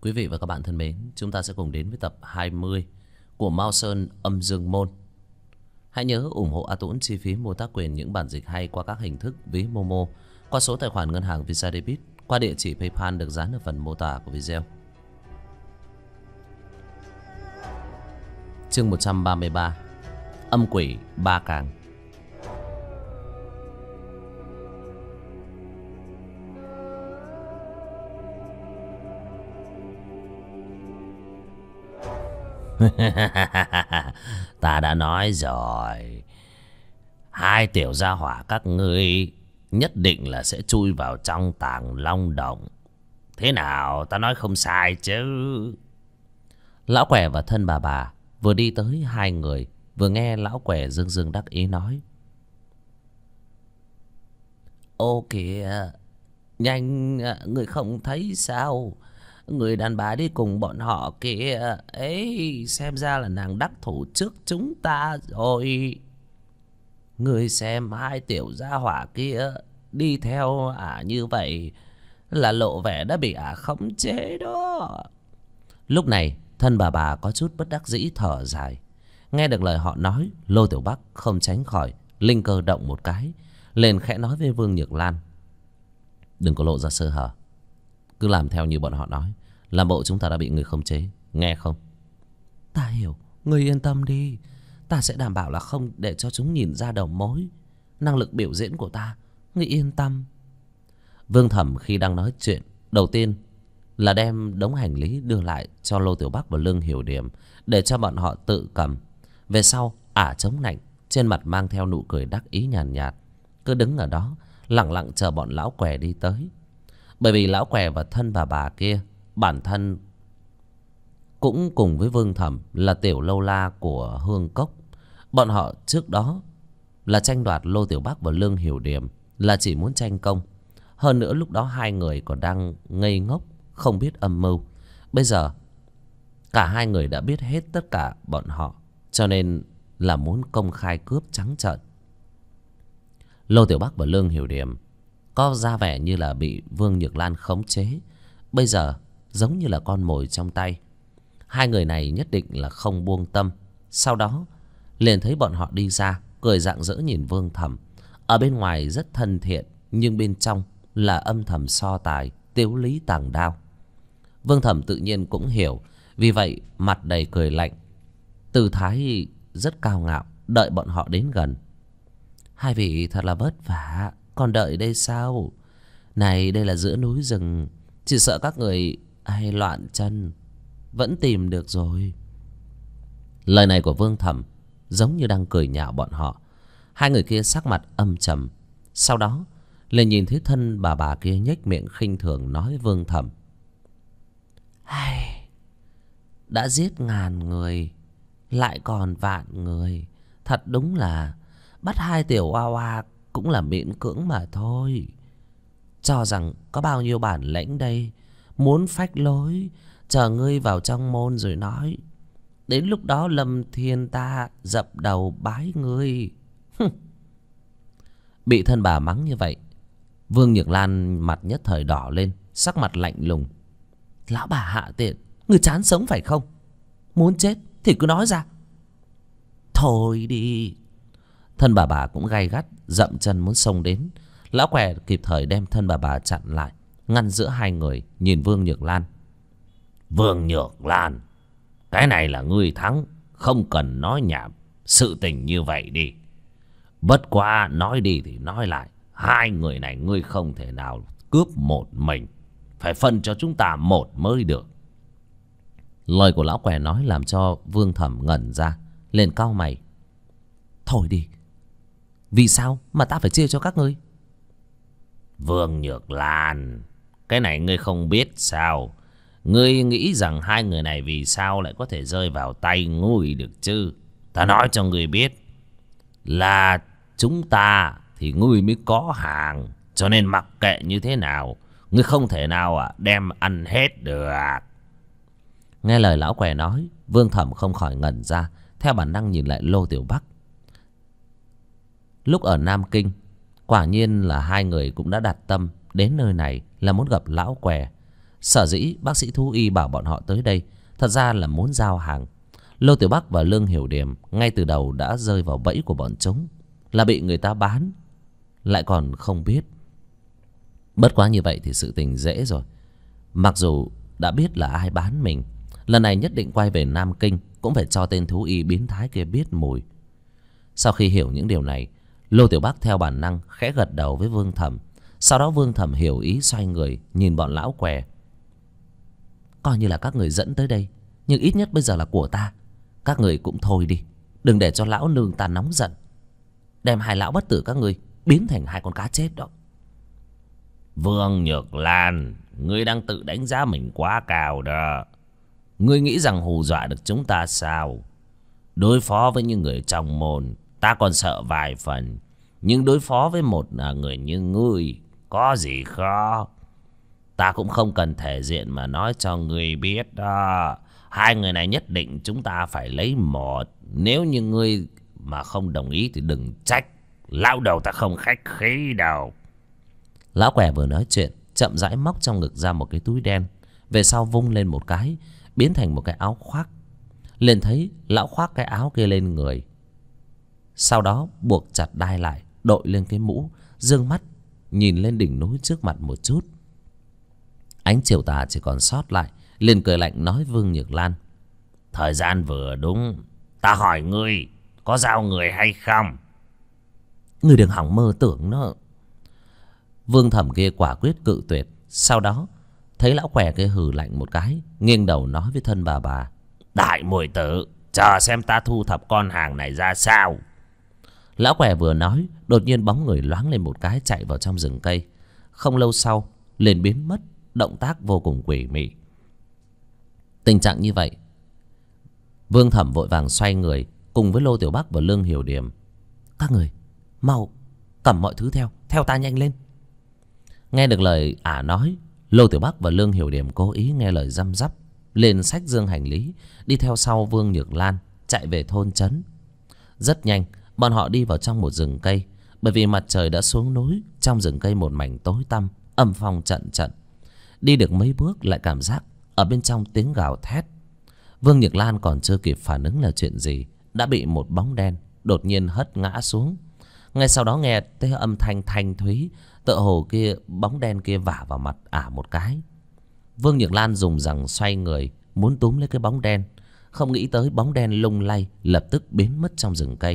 Quý vị và các bạn thân mến, chúng ta sẽ cùng đến với tập 20 của Mao Sơn Âm Dương Môn. Hãy nhớ ủng hộ A Tũng chi phí mua tác quyền những bản dịch hay qua các hình thức ví Momo, qua số tài khoản ngân hàng Visa Debit, qua địa chỉ PayPal được dán ở phần mô tả của video. Chương 133: Âm quỷ Ba Càng. Ta đã nói rồi, hai tiểu gia hỏa các ngươi nhất định là sẽ chui vào trong Tàng Long Động. Thế nào, ta nói không sai chứ? Lão Què và thân bà vừa đi tới hai người, vừa nghe lão Què dương dương đắc ý nói: Ô kìa, nhanh, người không thấy sao? Người đàn bà đi cùng bọn họ kìa. Ấy, xem ra là nàng đắc thủ trước chúng ta rồi. Người xem hai tiểu gia hỏa kia đi theo như vậy là lộ vẻ đã bị khống chế đó. Lúc này thân bà có chút bất đắc dĩ thở dài. Nghe được lời họ nói, Lô Tiểu Bắc không tránh khỏi linh cơ động một cái, liền khẽ nói với Vương Nhược Lan: Đừng có lộ ra sơ hở, cứ làm theo như bọn họ nói, làm bộ chúng ta đã bị người khống chế, nghe không? Ta hiểu, người yên tâm đi, ta sẽ đảm bảo là không để cho chúng nhìn ra đầu mối năng lực biểu diễn của ta, người yên tâm. Vương Thẩm khi đang nói chuyện, đầu tiên là đem đống hành lý đưa lại cho Lô Tiểu Bắc và Lương Hiểu Điểm để cho bọn họ tự cầm. Về sau chống nạnh, trên mặt mang theo nụ cười đắc ý nhàn nhạt, cứ đứng ở đó lặng lặng chờ bọn lão Què đi tới. Bởi vì lão Què và thân bà kia bản thân cũng cùng với Vương Thẩm là tiểu lâu la của Hương Cốc. Bọn họ trước đó là tranh đoạt Lô Tiểu Bắc và Lương Hiểu Điểm, là chỉ muốn tranh công. Hơn nữa lúc đó hai người còn đang ngây ngốc, không biết âm mưu. Bây giờ cả hai người đã biết hết tất cả bọn họ, cho nên là muốn công khai cướp trắng trợn. Lô Tiểu Bắc và Lương Hiểu Điểm có ra vẻ như là bị Vương Nhược Lan khống chế, bây giờ giống như là con mồi trong tay. Hai người này nhất định là không buông tâm. Sau đó liền thấy bọn họ đi ra, cười rạng rỡ nhìn Vương Thẩm. Ở bên ngoài rất thân thiện, nhưng bên trong là âm thầm so tài, tiếu lý tàng đao. Vương Thẩm tự nhiên cũng hiểu, vì vậy mặt đầy cười lạnh, tư thái rất cao ngạo, đợi bọn họ đến gần. Hai vị thật là vất vả, còn đợi đây sao? Này, đây là giữa núi rừng, chỉ sợ các người hay loạn chân, vẫn tìm được rồi. Lời này của Vương Thẩm giống như đang cười nhạo bọn họ. Hai người kia sắc mặt âm trầm. Sau đó liền nhìn thấy thân bà kia nhếch miệng khinh thường nói với Vương Thẩm: Đã giết ngàn người, lại còn vạn người, thật đúng là bắt hai tiểu oa oa cũng là miễn cưỡng mà thôi. Cho rằng có bao nhiêu bản lĩnh đây, muốn phách lối, chờ ngươi vào trong môn rồi nói. Đến lúc đó Lâm Thiên ta dập đầu bái ngươi. Bị thân bà mắng như vậy, Vương Nhược Lan mặt nhất thời đỏ lên, sắc mặt lạnh lùng: Lão bà hạ tiện, ngươi chán sống phải không? Muốn chết thì cứ nói ra. Thôi đi. Thân bà cũng gay gắt, dậm chân muốn xông đến. Lão Què kịp thời đem thân bà chặn lại, ngăn giữa hai người, nhìn Vương Nhược Lan: Vương Nhược Lan, cái này là ngươi thắng, không cần nói nhảm, sự tình như vậy đi. Bất quá nói đi thì nói lại, hai người này ngươi không thể nào cướp một mình, phải phân cho chúng ta một mới được. Lời của lão Què nói làm cho Vương Thẩm ngẩn ra, liền cau mày: Thôi đi, vì sao mà ta phải chia cho các ngươi? Vương Nhược Lan, cái này ngươi không biết sao? Ngươi nghĩ rằng hai người này vì sao lại có thể rơi vào tay ngươi được chứ? Ta nói cho ngươi biết là chúng ta thì ngươi mới có hàng, cho nên mặc kệ như thế nào, ngươi không thể nào đem ăn hết được. Nghe lời lão Què nói, Vương Thẩm không khỏi ngẩn ra, theo bản năng nhìn lại Lô Tiểu Bắc. Lúc ở Nam Kinh, quả nhiên là hai người cũng đã đặt tâm đến nơi này là muốn gặp lão Què. Sở dĩ bác sĩ thú y bảo bọn họ tới đây thật ra là muốn giao hàng. Lô Tiểu Bắc và Lương Hiểu Điềm ngay từ đầu đã rơi vào bẫy của bọn chúng, là bị người ta bán lại còn không biết. Bất quá như vậy thì sự tình dễ rồi. Mặc dù đã biết là ai bán mình, lần này nhất định quay về Nam Kinh cũng phải cho tên thú y biến thái kia biết mùi. Sau khi hiểu những điều này, Lô Tiểu Bắc theo bản năng khẽ gật đầu với Vương Thẩm. Sau đó Vương Thẩm hiểu ý, xoay người nhìn bọn lão què. Coi như là các người dẫn tới đây, nhưng ít nhất bây giờ là của ta. Các người cũng thôi đi, đừng để cho lão nương ta nóng giận, đem hai lão bất tử các người biến thành hai con cá chết đó. Vương Nhược Lan, ngươi đang tự đánh giá mình quá cao đó. Ngươi nghĩ rằng hù dọa được chúng ta sao? Đối phó với những người trong môn ta còn sợ vài phần, nhưng đối phó với một người như ngươi có gì khó. Ta cũng không cần thể diện mà nói cho ngươi biết đó. Hai người này nhất định chúng ta phải lấy một. Nếu như ngươi mà không đồng ý thì đừng trách, lão đầu ta không khách khí đâu. Lão què vừa nói chuyện, chậm rãi móc trong ngực ra một cái túi đen, về sau vung lên một cái, biến thành một cái áo khoác. Liền thấy lão khoác cái áo kia lên người, sau đó buộc chặt đai lại, đội lên cái mũ, dương mắt nhìn lên đỉnh núi trước mặt một chút. Ánh chiều tà chỉ còn sót lại, liền cười lạnh nói Vương Nhược Lan: Thời gian vừa đúng, ta hỏi ngươi có giao người hay không? Ngươi đừng hỏng mơ tưởng nữa. Vương Thẩm kia quả quyết cự tuyệt. Sau đó thấy lão què kia hừ lạnh một cái, nghiêng đầu nói với thân bà: Đại muội tử, chờ xem ta thu thập con hàng này ra sao. Lão què vừa nói, đột nhiên bóng người loáng lên một cái, chạy vào trong rừng cây. Không lâu sau liền biến mất, động tác vô cùng quỷ mị. Tình trạng như vậy, Vương Thẩm vội vàng xoay người cùng với Lô Tiểu Bắc và Lương Hiểu Điềm: Các người mau cầm mọi thứ theo ta nhanh lên. Nghe được lời ả nói, Lô Tiểu Bắc và Lương Hiểu Điềm cố ý nghe lời răm rắp, lên xách dương hành lý, đi theo sau Vương Nhược Lan chạy về thôn trấn. Rất nhanh bọn họ đi vào trong một rừng cây. Bởi vì mặt trời đã xuống núi, trong rừng cây một mảnh tối tăm, âm phong trận trận. Đi được mấy bước lại cảm giác ở bên trong tiếng gào thét. Vương Nhược Lan còn chưa kịp phản ứng là chuyện gì, đã bị một bóng đen đột nhiên hất ngã xuống. Ngay sau đó nghe tiếng âm thanh thanh thúy, tựa hồ kia bóng đen kia vả vào mặt ả một cái. Vương Nhược Lan dùng rằng xoay người muốn túm lấy cái bóng đen, không nghĩ tới bóng đen lung lay lập tức biến mất trong rừng cây.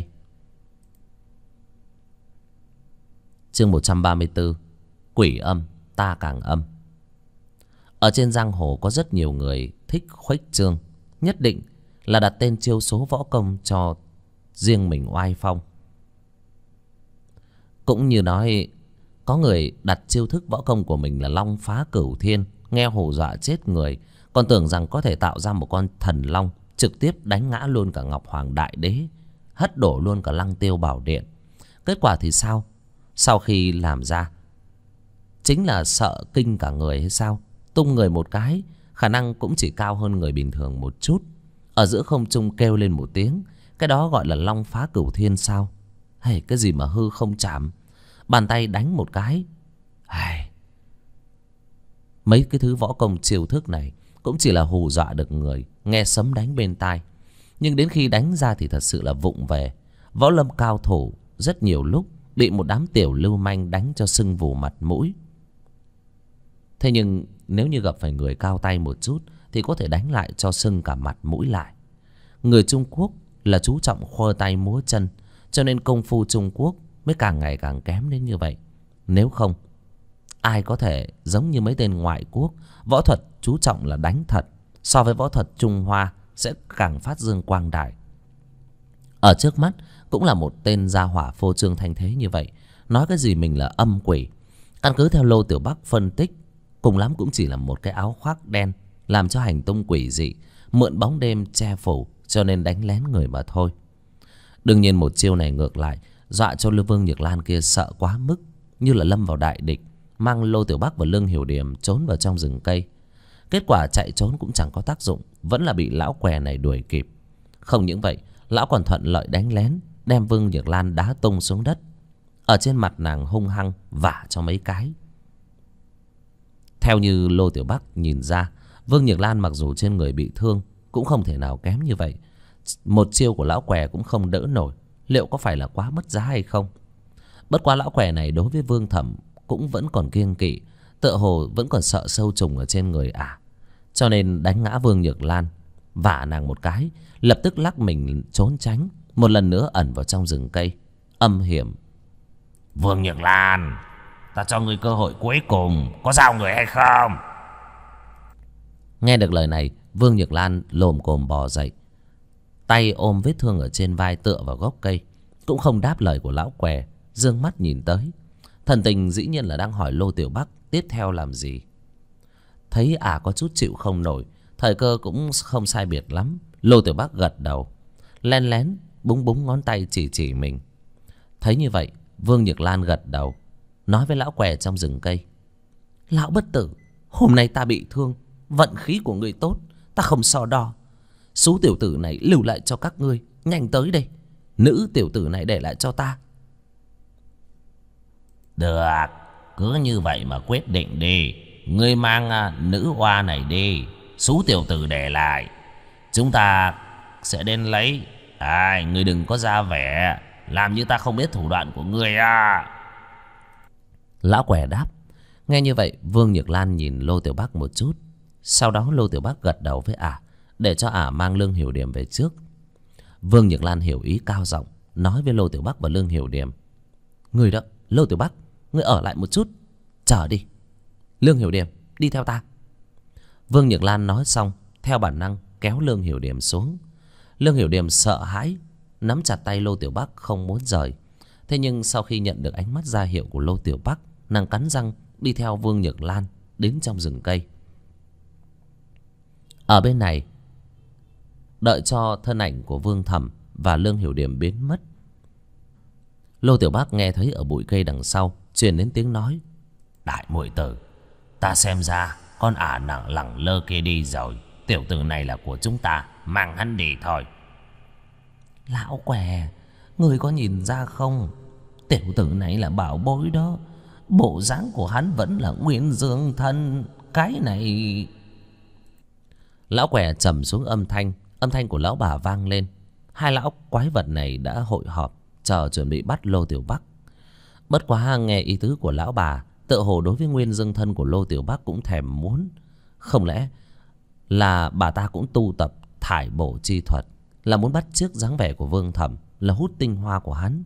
Chương 134: Quỷ âm ta càng âm. Ở trên giang hồ có rất nhiều người thích khuếch trương, nhất định là đặt tên chiêu số võ công cho riêng mình oai phong. Cũng như nói có người đặt chiêu thức võ công của mình là long phá cửu thiên, nghe hù dọa chết người, còn tưởng rằng có thể tạo ra một con thần long trực tiếp đánh ngã luôn cả Ngọc Hoàng Đại Đế, hất đổ luôn cả Lăng Tiêu Bảo Điện. Kết quả thì sao? Sau khi làm ra chính là sợ kinh cả người hay sao? Tung người một cái, khả năng cũng chỉ cao hơn người bình thường một chút, ở giữa không trung kêu lên một tiếng, cái đó gọi là long phá cửu thiên sao? Hay cái gì mà hư không chạm, bàn tay đánh một cái. Mấy cái thứ võ công chiêu thức này cũng chỉ là hù dọa được người, nghe sấm đánh bên tai, nhưng đến khi đánh ra thì thật sự là vụng về. Võ lâm cao thủ rất nhiều lúc bị một đám tiểu lưu manh đánh cho sưng vù mặt mũi. Thế nhưng nếu như gặp phải người cao tay một chút thì có thể đánh lại cho sưng cả mặt mũi lại. Người Trung Quốc là chú trọng khua tay múa chân, cho nên công phu Trung Quốc mới càng ngày càng kém đến như vậy. Nếu không, ai có thể giống như mấy tên ngoại quốc, võ thuật chú trọng là đánh thật, so với võ thuật Trung Hoa sẽ càng phát dương quang đại. Ở trước mắt cũng là một tên gia hỏa phô trương thanh thế như vậy, nói cái gì mình là âm quỷ. Căn cứ theo Lô Tiểu Bắc phân tích, cùng lắm cũng chỉ là một cái áo khoác đen làm cho hành tung quỷ dị, mượn bóng đêm che phủ, cho nên đánh lén người mà thôi. Đương nhiên một chiêu này ngược lại dọa cho Vương Nhược Lan kia sợ quá mức, như là lâm vào đại địch, mang Lô Tiểu Bắc và Lương Hiểu Điềm trốn vào trong rừng cây. Kết quả chạy trốn cũng chẳng có tác dụng, vẫn là bị lão què này đuổi kịp. Không những vậy, lão còn thuận lợi đánh lén, đem Vương Nhược Lan đá tung xuống đất, ở trên mặt nàng hung hăng vả cho mấy cái. Theo như Lô Tiểu Bắc nhìn ra, Vương Nhược Lan mặc dù trên người bị thương cũng không thể nào kém như vậy. Một chiêu của lão què cũng không đỡ nổi. Liệu có phải là quá mất giá hay không? Bất quá lão què này đối với Vương Thẩm cũng vẫn còn kiêng kỵ, tựa hồ vẫn còn sợ sâu trùng ở trên người ả. Cho nên đánh ngã Vương Nhược Lan, vả nàng một cái, lập tức lắc mình trốn tránh, một lần nữa ẩn vào trong rừng cây âm hiểm. Vương Nhược Lan, ta cho ngươi cơ hội cuối cùng, có giao người hay không? Nghe được lời này, Vương Nhược Lan lồm cồm bò dậy, tay ôm vết thương ở trên vai tựa vào gốc cây, cũng không đáp lời của lão què, dương mắt nhìn tới. Thần tình dĩ nhiên là đang hỏi Lô Tiểu Bắc tiếp theo làm gì. Thấy ả có chút chịu không nổi, thời cơ cũng không sai biệt lắm, Lô Tiểu Bắc gật đầu, len lén búng búng ngón tay chỉ chỉ mình. Thấy như vậy, Vương Nhược Lan gật đầu, nói với lão què trong rừng cây: Lão bất tử, hôm nay ta bị thương, vận khí của người tốt, ta không so đo. Số tiểu tử này lưu lại cho các ngươi, nhanh tới đây. Nữ tiểu tử này để lại cho ta. Được, cứ như vậy mà quyết định đi. Ngươi mang nữ oa này đi, số tiểu tử để lại, chúng ta sẽ đến lấy. Ngươi đừng có ra vẻ làm như ta không biết thủ đoạn của ngươi à. Lão què đáp. Nghe như vậy, Vương Nhược Lan nhìn Lô Tiểu Bắc một chút. Sau đó Lô Tiểu Bắc gật đầu với ả, để cho ả mang Lương Hiểu Điểm về trước. Vương Nhược Lan hiểu ý, cao giọng nói với Lô Tiểu Bắc và Lương Hiểu Điểm: Người đó, Lô Tiểu Bắc, ngươi ở lại một chút, chờ đi. Lương Hiểu Điểm, đi theo ta. Vương Nhược Lan nói xong, theo bản năng kéo Lương Hiểu Điểm xuống. Lương Hiểu Điểm sợ hãi, nắm chặt tay Lô Tiểu Bắc không muốn rời. Thế nhưng sau khi nhận được ánh mắt ra hiệu của Lô Tiểu Bắc, nàng cắn răng đi theo Vương Nhược Lan đến trong rừng cây. Ở bên này, đợi cho thân ảnh của Vương Thẩm và Lương Hiểu Điểm biến mất, Lô Tiểu Bắc nghe thấy ở bụi cây đằng sau truyền đến tiếng nói: Đại muội tử, ta xem ra con ả nặng lẳng lơ kia đi rồi. Tiểu tử này là của chúng ta, mang hắn đi thôi. Lão què, người có nhìn ra không? Tiểu tử này là bảo bối đó. Bộ dáng của hắn vẫn là Nguyên Dương thân. Cái này... Lão què trầm xuống âm thanh của lão bà vang lên. Hai lão quái vật này đã hội họp, chờ chuẩn bị bắt Lô Tiểu Bắc. Bất quá nghe ý tứ của lão bà, tựa hồ đối với Nguyên Dương thân của Lô Tiểu Bắc cũng thèm muốn. Không lẽ là bà ta cũng tu tập thải bổ chi thuật, là muốn bắt chước dáng vẻ của Vương Thẩm, là hút tinh hoa của hắn.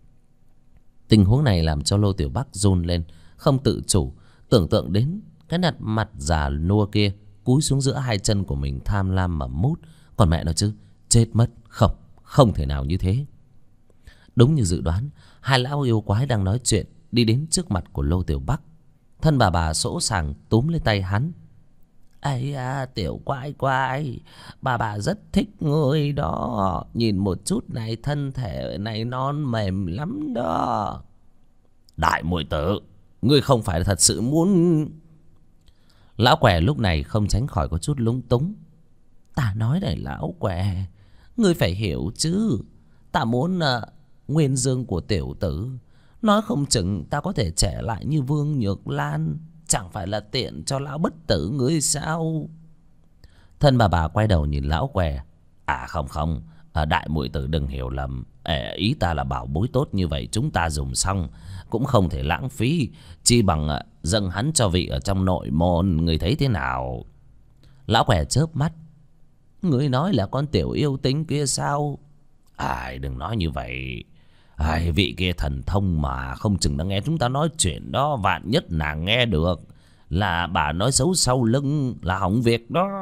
Tình huống này làm cho Lô Tiểu Bắc run lên, không tự chủ, tưởng tượng đến cái mặt già nua kia cúi xuống giữa hai chân của mình tham lam mà mút. Còn mẹ nó chứ, chết mất, không thể nào như thế. Đúng như dự đoán, hai lão yêu quái đang nói chuyện đi đến trước mặt của Lô Tiểu Bắc. Thân bà sỗ sàng túm lấy tay hắn. Ây à, tiểu quái, bà rất thích người đó. Nhìn một chút này, thân thể này non mềm lắm đó. Đại muội tử, ngươi không phải thật sự muốn... Lão què lúc này không tránh khỏi có chút lúng túng. Ta nói này lão què, ngươi phải hiểu chứ. Ta muốn nguyên dương của tiểu tử. Nói không chừng ta có thể trẻ lại như Vương Nhược Lan. Chẳng phải là tiện cho lão bất tử ngươi sao? Thân bà quay đầu nhìn lão què. Không, đại muội tử đừng hiểu lầm. Ý ta là bảo bối tốt như vậy chúng ta dùng xong cũng không thể lãng phí, chi bằng dâng hắn cho vị ở trong nội môn. Người thấy thế nào? Lão què chớp mắt. Ngươi nói là con tiểu yêu tinh kia sao? Đừng nói như vậy. Vị kia thần thông mà, không chừng đã nghe chúng ta nói chuyện đó. Vạn nhất nàng nghe được là bà nói xấu sau lưng, là hỏng việc đó.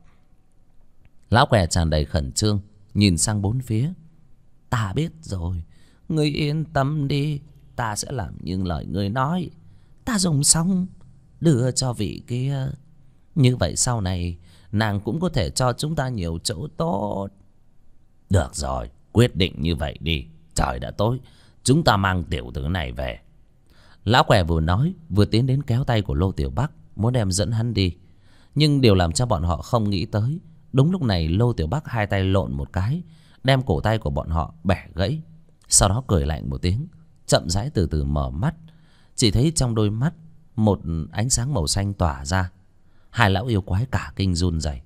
Lão què tràn đầy khẩn trương, nhìn sang bốn phía. Ta biết rồi, ngươi yên tâm đi. Ta sẽ làm như lời ngươi nói. Ta dùng xong đưa cho vị kia. Như vậy sau này nàng cũng có thể cho chúng ta nhiều chỗ tốt. Được rồi, quyết định như vậy đi. Trời đã tối, chúng ta mang tiểu tử này về. Lão què vừa nói vừa tiến đến kéo tay của Lô Tiểu Bắc, muốn đem dẫn hắn đi. Nhưng điều làm cho bọn họ không nghĩ tới, đúng lúc này Lô Tiểu Bắc hai tay lộn một cái, đem cổ tay của bọn họ bẻ gãy. Sau đó cười lạnh một tiếng, chậm rãi từ từ mở mắt. Chỉ thấy trong đôi mắt một ánh sáng màu xanh tỏa ra. Hai lão yêu quái cả kinh run rẩy.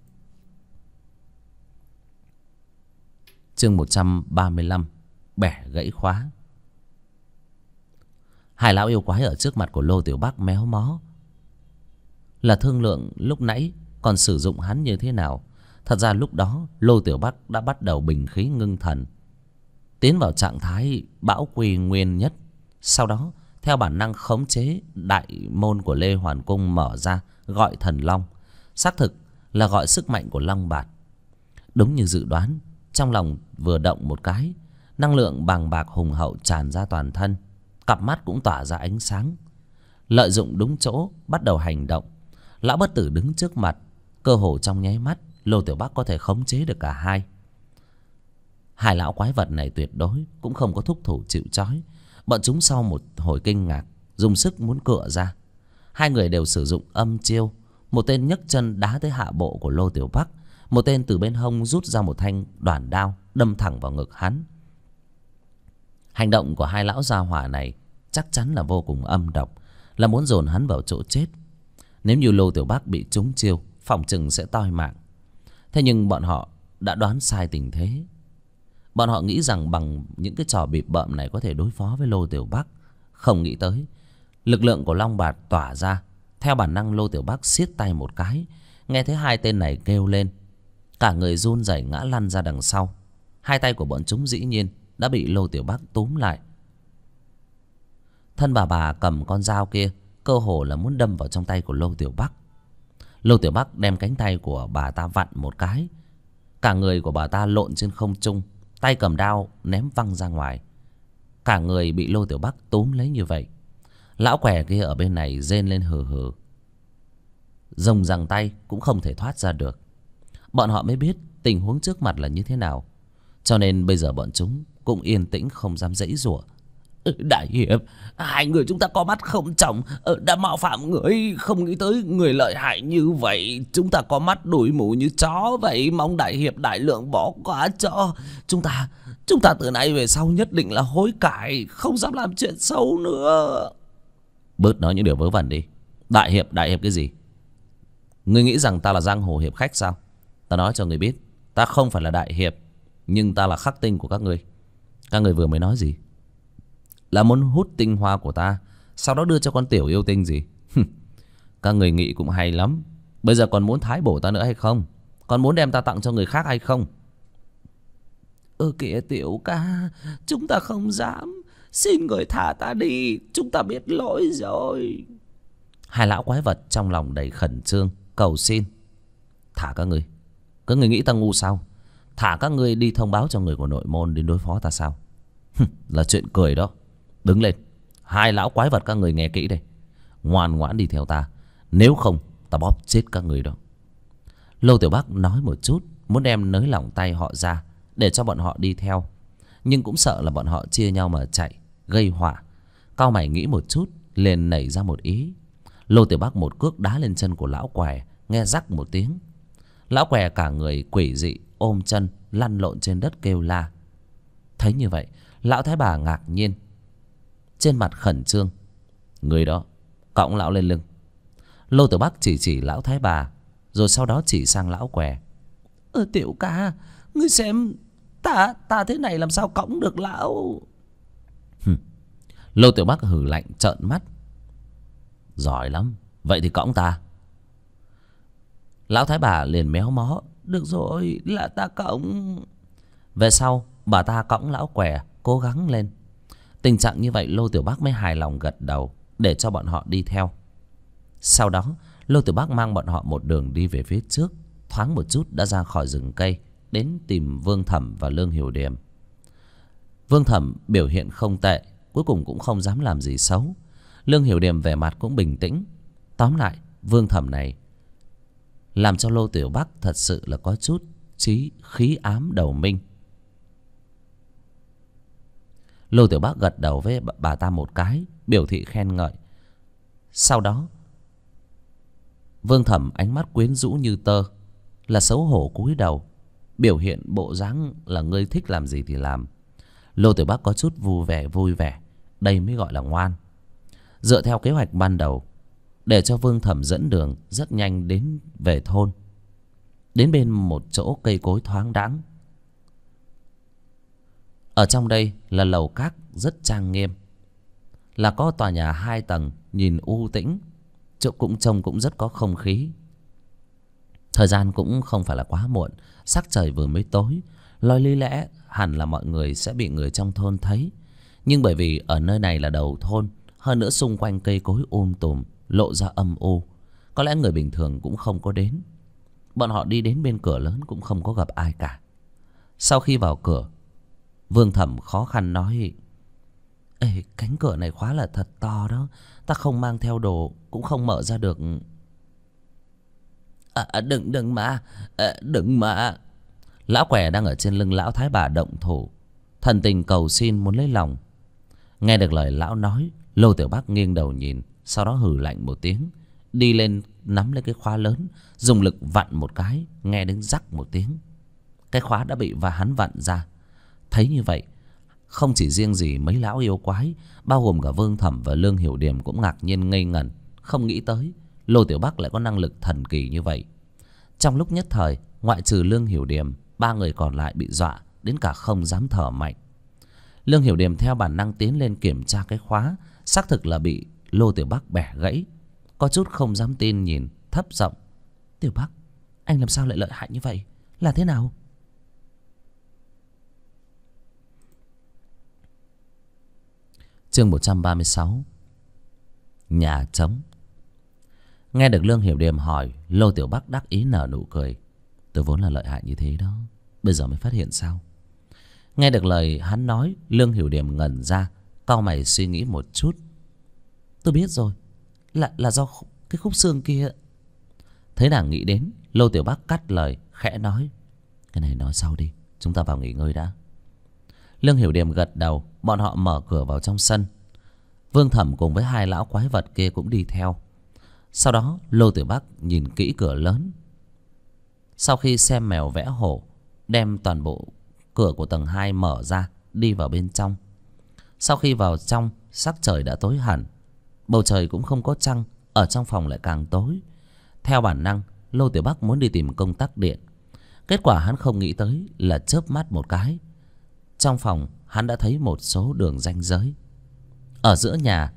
Chương 135. Bẻ gãy khóa. Hai lão yêu quái ở trước mặt của Lô Tiểu Bắc méo mó là thương lượng lúc nãy còn sử dụng hắn như thế nào. Thật ra lúc đó Lô Tiểu Bắc đã bắt đầu bình khí ngưng thần, tiến vào trạng thái bão quy nguyên nhất. Sau đó theo bản năng khống chế đại môn của Lê Hoàn Cung mở ra, gọi thần long. Xác thực là gọi sức mạnh của long bạt. Đúng như dự đoán, trong lòng vừa động một cái, năng lượng bàng bạc hùng hậu tràn ra toàn thân. Cặp mắt cũng tỏa ra ánh sáng. Lợi dụng đúng chỗ bắt đầu hành động. Lão bất tử đứng trước mặt, cơ hồ trong nháy mắt Lô Tiểu Bắc có thể khống chế được cả hai. Hai lão quái vật này tuyệt đối cũng không có thúc thủ chịu trói. Bọn chúng sau một hồi kinh ngạc dùng sức muốn cựa ra. Hai người đều sử dụng âm chiêu. Một tên nhấc chân đá tới hạ bộ của Lô Tiểu Bắc, một tên từ bên hông rút ra một thanh đoản đao đâm thẳng vào ngực hắn. Hành động của hai lão gia hỏa này chắc chắn là vô cùng âm độc, là muốn dồn hắn vào chỗ chết. Nếu như Lô Tiểu Bắc bị trúng chiêu, phỏng chừng sẽ toi mạng. Thế nhưng bọn họ đã đoán sai tình thế. Bọn họ nghĩ rằng bằng những cái trò bịp bợm này có thể đối phó với Lô Tiểu Bắc. Không nghĩ tới lực lượng của long bạt tỏa ra. Theo bản năng Lô Tiểu Bắc siết tay một cái, nghe thấy hai tên này kêu lên, cả người run rẩy ngã lăn ra đằng sau. Hai tay của bọn chúng dĩ nhiên đã bị Lô Tiểu Bắc túm lại. Thân bà cầm con dao kia cơ hồ là muốn đâm vào trong tay của Lô Tiểu Bắc. Lô Tiểu Bắc đem cánh tay của bà ta vặn một cái, cả người của bà ta lộn trên không trung, tay cầm đao ném văng ra ngoài. Cả người bị Lô Tiểu Bắc túm lấy như vậy. Lão què kia ở bên này rên lên hừ hừ, rồng răng tay cũng không thể thoát ra được. Bọn họ mới biết tình huống trước mặt là như thế nào, cho nên bây giờ bọn chúng cũng yên tĩnh không dám giãy giụa. Đại hiệp, hai người chúng ta có mắt không tròng, đã mạo phạm người, không nghĩ tới người lợi hại như vậy. Chúng ta có mắt đuổi mù như chó vậy, mong đại hiệp đại lượng bỏ qua cho chúng ta từ nay về sau nhất định là hối cải, không dám làm chuyện xấu nữa. Bớt nói những điều vớ vẩn đi. Đại hiệp cái gì? Ngươi nghĩ rằng ta là giang hồ hiệp khách sao? Ta nói cho ngươi biết, ta không phải là đại hiệp, nhưng ta là khắc tinh của các ngươi. Các ngươi vừa mới nói gì? Là muốn hút tinh hoa của ta, sau đó đưa cho con tiểu yêu tinh gì? Các người nghĩ cũng hay lắm. Bây giờ còn muốn thái bổ ta nữa hay không? Còn muốn đem ta tặng cho người khác hay không? Kìa tiểu ca, chúng ta không dám, xin người thả ta đi, chúng ta biết lỗi rồi. Hai lão quái vật trong lòng đầy khẩn trương cầu xin. Thả các người nghĩ ta ngu sao? Thả các ngươi đi thông báo cho người của nội môn đến đối phó ta sao? Là chuyện cười đó. Đứng lên, hai lão quái vật các người nghe kỹ đây, ngoan ngoãn đi theo ta, nếu không ta bóp chết các người đó. Lô Tiểu Bắc nói một chút, muốn đem nới lỏng tay họ ra để cho bọn họ đi theo, nhưng cũng sợ là bọn họ chia nhau mà chạy gây họa. Cau mày nghĩ một chút, liền nảy ra một ý. Lô Tiểu Bắc một cước đá lên chân của lão què, nghe rắc một tiếng. Lão què cả người quỷ dị ôm chân lăn lộn trên đất kêu la. Thấy như vậy, lão thái bà ngạc nhiên, trên mặt khẩn trương. Người đó, cõng lão lên lưng. Lô Tiểu Bắc chỉ lão thái bà, rồi sau đó chỉ sang lão què. Tiểu ca, ngươi xem ta thế này làm sao cõng được lão? Lô Tiểu Bắc hừ lạnh trợn mắt. Giỏi lắm, vậy thì cõng ta. Lão thái bà liền méo mó. Được rồi, là ta cõng. Về sau bà ta cõng lão què cố gắng lên. Tình trạng như vậy Lô Tiểu Bắc mới hài lòng gật đầu, để cho bọn họ đi theo. Sau đó Lô Tiểu Bắc mang bọn họ một đường đi về phía trước. Thoáng một chút đã ra khỏi rừng cây, đến tìm Vương Thẩm và Lương Hiểu Điềm. Vương Thẩm biểu hiện không tệ, cuối cùng cũng không dám làm gì xấu. Lương Hiểu Điềm vẻ mặt cũng bình tĩnh. Tóm lại Vương Thẩm này làm cho Lô Tiểu Bắc thật sự là có chút chí khí ám đầu minh. Lô Tiểu Bắc gật đầu với bà ta một cái, biểu thị khen ngợi. Sau đó Vương Thẩm ánh mắt quyến rũ như tơ, là xấu hổ cúi đầu, biểu hiện bộ dáng là ngươi thích làm gì thì làm. Lô Tiểu Bắc có chút vui vẻ, đây mới gọi là ngoan. Dựa theo kế hoạch ban đầu, để cho Vương Thẩm dẫn đường, rất nhanh đến về thôn. Đến bên một chỗ cây cối thoáng đãng. Ở trong đây là lầu các rất trang nghiêm, là có tòa nhà 2 tầng nhìn u tĩnh, chỗ cũng trông cũng rất có không khí. Thời gian cũng không phải là quá muộn, sắc trời vừa mới tối. Nói lý lẽ hẳn là mọi người sẽ bị người trong thôn thấy, nhưng bởi vì ở nơi này là đầu thôn, hơn nữa xung quanh cây cối tùm, lộ ra âm u, có lẽ người bình thường cũng không có đến. Bọn họ đi đến bên cửa lớn cũng không có gặp ai cả. Sau khi vào cửa, Vương Thẩm khó khăn nói: Ê, cánh cửa này khóa là thật to đó, ta không mang theo đồ cũng không mở ra được. Đừng mà. Lão què đang ở trên lưng lão thái bà động thủ, thần tình cầu xin muốn lấy lòng. Nghe được lời lão nói, Lô Tiểu Bắc nghiêng đầu nhìn, sau đó hừ lạnh một tiếng, đi lên nắm lấy cái khóa lớn, dùng lực vặn một cái, nghe đến rắc một tiếng. Cái khóa đã bị hắn vặn ra. Thấy như vậy, không chỉ riêng gì mấy lão yêu quái, bao gồm cả Vương Thẩm và Lương Hiểu Điềm cũng ngạc nhiên ngây ngẩn, không nghĩ tới Lô Tiểu Bắc lại có năng lực thần kỳ như vậy. Trong lúc nhất thời, ngoại trừ Lương Hiểu Điềm, 3 người còn lại bị dọa đến cả không dám thở mạnh. Lương Hiểu Điềm theo bản năng tiến lên kiểm tra cái khóa, xác thực là bị Lô Tiểu Bắc bẻ gãy. Có chút không dám tin nhìn, thấp giọng: Tiểu Bắc, anh làm sao lại lợi hại như vậy? Là thế nào? Chương 136. Nhà trống. Nghe được Lương Hiểu Điềm hỏi, Lô Tiểu Bắc đắc ý nở nụ cười: Tôi vốn là lợi hại như thế đó, bây giờ mới phát hiện sao? Nghe được lời hắn nói, Lương Hiểu Điềm ngẩn ra, cau mày suy nghĩ một chút. Tôi biết rồi, là do cái khúc xương kia. Thấy nàng nghĩ đến, Lô Tiểu Bắc cắt lời, khẽ nói: Cái này nói sau đi, chúng ta vào nghỉ ngơi đã. Lương Hiểu Điềm gật đầu. Bọn họ mở cửa vào trong sân. Vương Thẩm cùng với 2 lão quái vật kia cũng đi theo. Sau đó Lô Tiểu Bắc nhìn kỹ cửa lớn. Sau khi xem mèo vẽ hổ, đem toàn bộ cửa của tầng 2 mở ra, đi vào bên trong. Sau khi vào trong, sắc trời đã tối hẳn, bầu trời cũng không có trăng, ở trong phòng lại càng tối. Theo bản năng, Lô Tiểu Bắc muốn đi tìm công tắc điện. Kết quả hắn không nghĩ tới là chớp mắt một cái, trong phòng hắn đã thấy một số đường ranh giới. Ở giữa nhà,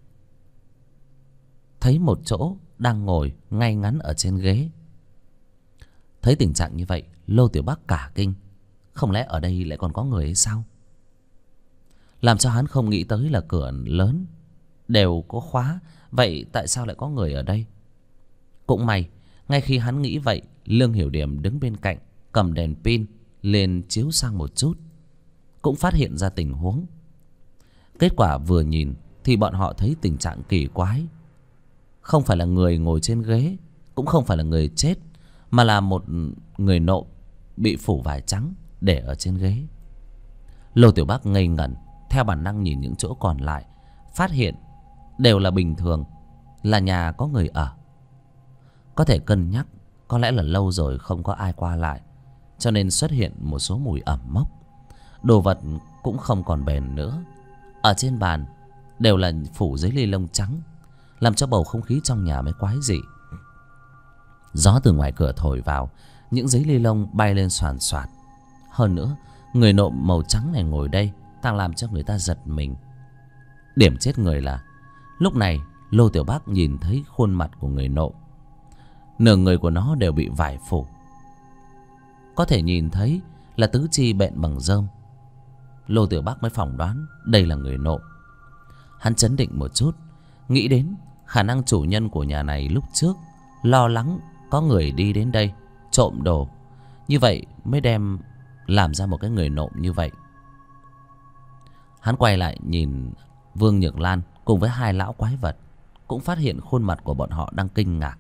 thấy một chỗ đang ngồi ngay ngắn ở trên ghế. Thấy tình trạng như vậy, Lô Tiểu Bắc cả kinh. Không lẽ ở đây lại còn có người hay sao? Làm cho hắn không nghĩ tới là cửa lớn đều có khóa, vậy tại sao lại có người ở đây? Cũng may, ngay khi hắn nghĩ vậy, Lương Hiểu Điềm đứng bên cạnh, cầm đèn pin lên chiếu sang một chút, cũng phát hiện ra tình huống. Kết quả vừa nhìn thì bọn họ thấy tình trạng kỳ quái. Không phải là người ngồi trên ghế, cũng không phải là người chết, mà là một người nộm bị phủ vải trắng để ở trên ghế. Lô Tiểu Bắc ngây ngẩn, theo bản năng nhìn những chỗ còn lại, phát hiện đều là bình thường, là nhà có người ở. Có thể cân nhắc, có lẽ là lâu rồi không có ai qua lại, cho nên xuất hiện một số mùi ẩm mốc. Đồ vật cũng không còn bền nữa. Ở trên bàn đều là phủ giấy ni lông trắng, làm cho bầu không khí trong nhà mới quái dị. Gió từ ngoài cửa thổi vào, những giấy ni lông bay lên xoàn xoạt. Hơn nữa, người nộm màu trắng này ngồi đây càng làm cho người ta giật mình. Điểm chết người là lúc này Lô Tiểu Bắc nhìn thấy khuôn mặt của người nộm. Nửa người của nó đều bị vải phủ, có thể nhìn thấy là tứ chi bện bằng rơm. Lô Tiểu Bắc mới phỏng đoán đây là người nộm. Hắn chấn định một chút, nghĩ đến khả năng chủ nhân của nhà này lúc trước lo lắng có người đi đến đây trộm đồ, như vậy mới đem làm ra một cái người nộm như vậy. Hắn quay lại nhìn Vương Nhược Lan cùng với 2 lão quái vật, cũng phát hiện khuôn mặt của bọn họ đang kinh ngạc.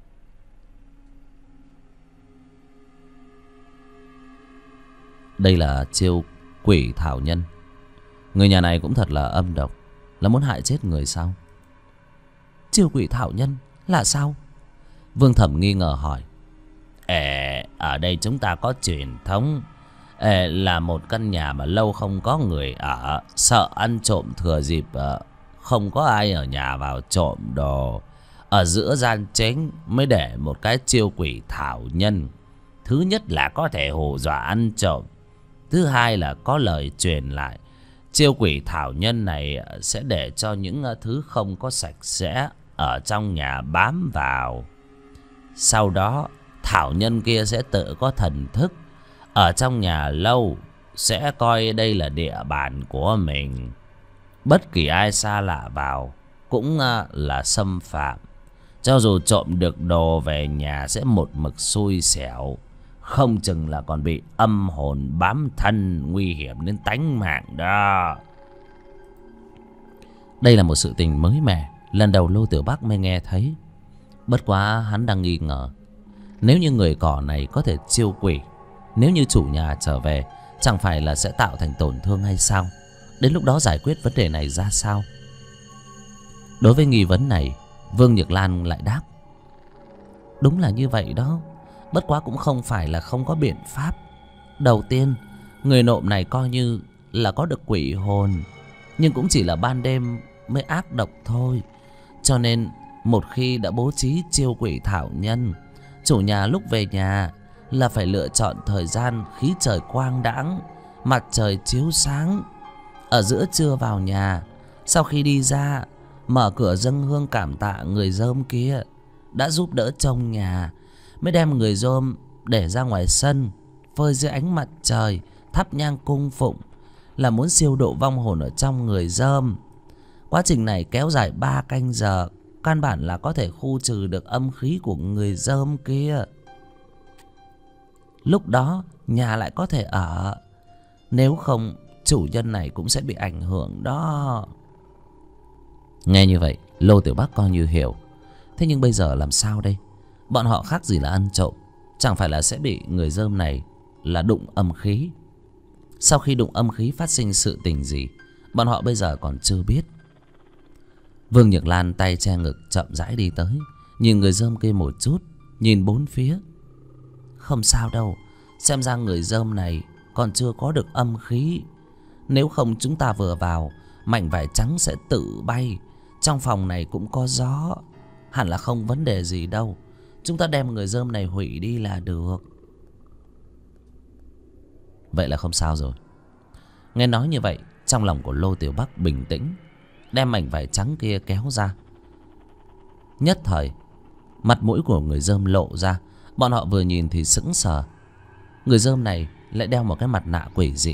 Đây là chiêu quỷ thảo nhân. Người nhà này cũng thật là âm độc, là muốn hại chết người sao? Chiêu quỷ thảo nhân là sao? Vương Thẩm nghi ngờ hỏi. Ở đây chúng ta có truyền thống, là một căn nhà mà lâu không có người ở, sợ ăn trộm thừa dịp không có ai ở nhà vào trộm đồ. Ở giữa gian chính mới để một cái chiêu quỷ thảo nhân. Thứ nhất là có thể hù dọa ăn trộm. Thứ hai là có lời truyền lại. Chiêu quỷ thảo nhân này sẽ để cho những thứ không có sạch sẽ ở trong nhà bám vào. Sau đó thảo nhân kia sẽ tự có thần thức, ở trong nhà lâu sẽ coi đây là địa bàn của mình. Bất kỳ ai xa lạ vào cũng là xâm phạm. Cho dù trộm được đồ về nhà sẽ một mực xui xẻo, không chừng là còn bị âm hồn bám thân, nguy hiểm đến tánh mạng đó. Đây là một sự tình mới mẻ, lần đầu Lô Tiểu Bắc mới nghe thấy. Bất quá hắn đang nghi ngờ, nếu như người cỏ này có thể chiêu quỷ, nếu như chủ nhà trở về, chẳng phải là sẽ tạo thành tổn thương hay sao? Đến lúc đó giải quyết vấn đề này ra sao? Đối với nghi vấn này, Vương Nhược Lan lại đáp: đúng là như vậy đó. Bất quá cũng không phải là không có biện pháp. Đầu tiên, người nộm này coi như là có được quỷ hồn, nhưng cũng chỉ là ban đêm mới ác độc thôi. Cho nên một khi đã bố trí chiêu quỷ thảo nhân, chủ nhà lúc về nhà là phải lựa chọn thời gian khí trời quang đãng, mặt trời chiếu sáng. Ở giữa trưa vào nhà, sau khi đi ra mở cửa dâng hương cảm tạ người dơm kia đã giúp đỡ trông nhà, mới đem người dơm để ra ngoài sân phơi dưới ánh mặt trời, thắp nhang cung phụng, là muốn siêu độ vong hồn ở trong người dơm. Quá trình này kéo dài 3 canh giờ, căn bản là có thể khu trừ được âm khí của người dơm kia. Lúc đó nhà lại có thể ở, nếu không chủ nhân này cũng sẽ bị ảnh hưởng đó. Nghe như vậy, Lô Tiểu Bắc coi như hiểu. Thế nhưng bây giờ làm sao đây? Bọn họ khác gì là ăn trộm, chẳng phải là sẽ bị người dơm này là đụng âm khí. Sau khi đụng âm khí phát sinh sự tình gì, bọn họ bây giờ còn chưa biết. Vương Nhược Lan tay che ngực chậm rãi đi tới, nhìn người dơm kia một chút, nhìn bốn phía. Không sao đâu, xem ra người dơm này còn chưa có được âm khí. Nếu không chúng ta vừa vào, mảnh vải trắng sẽ tự bay. Trong phòng này cũng có gió, hẳn là không vấn đề gì đâu. Chúng ta đem người dơm này hủy đi là được. Vậy là không sao rồi. Nghe nói như vậy, trong lòng của Lô Tiểu Bắc bình tĩnh, đem mảnh vải trắng kia kéo ra. Nhất thời mặt mũi của người dơm lộ ra. Bọn họ vừa nhìn thì sững sờ. Người dơm này lại đeo một cái mặt nạ quỷ dị.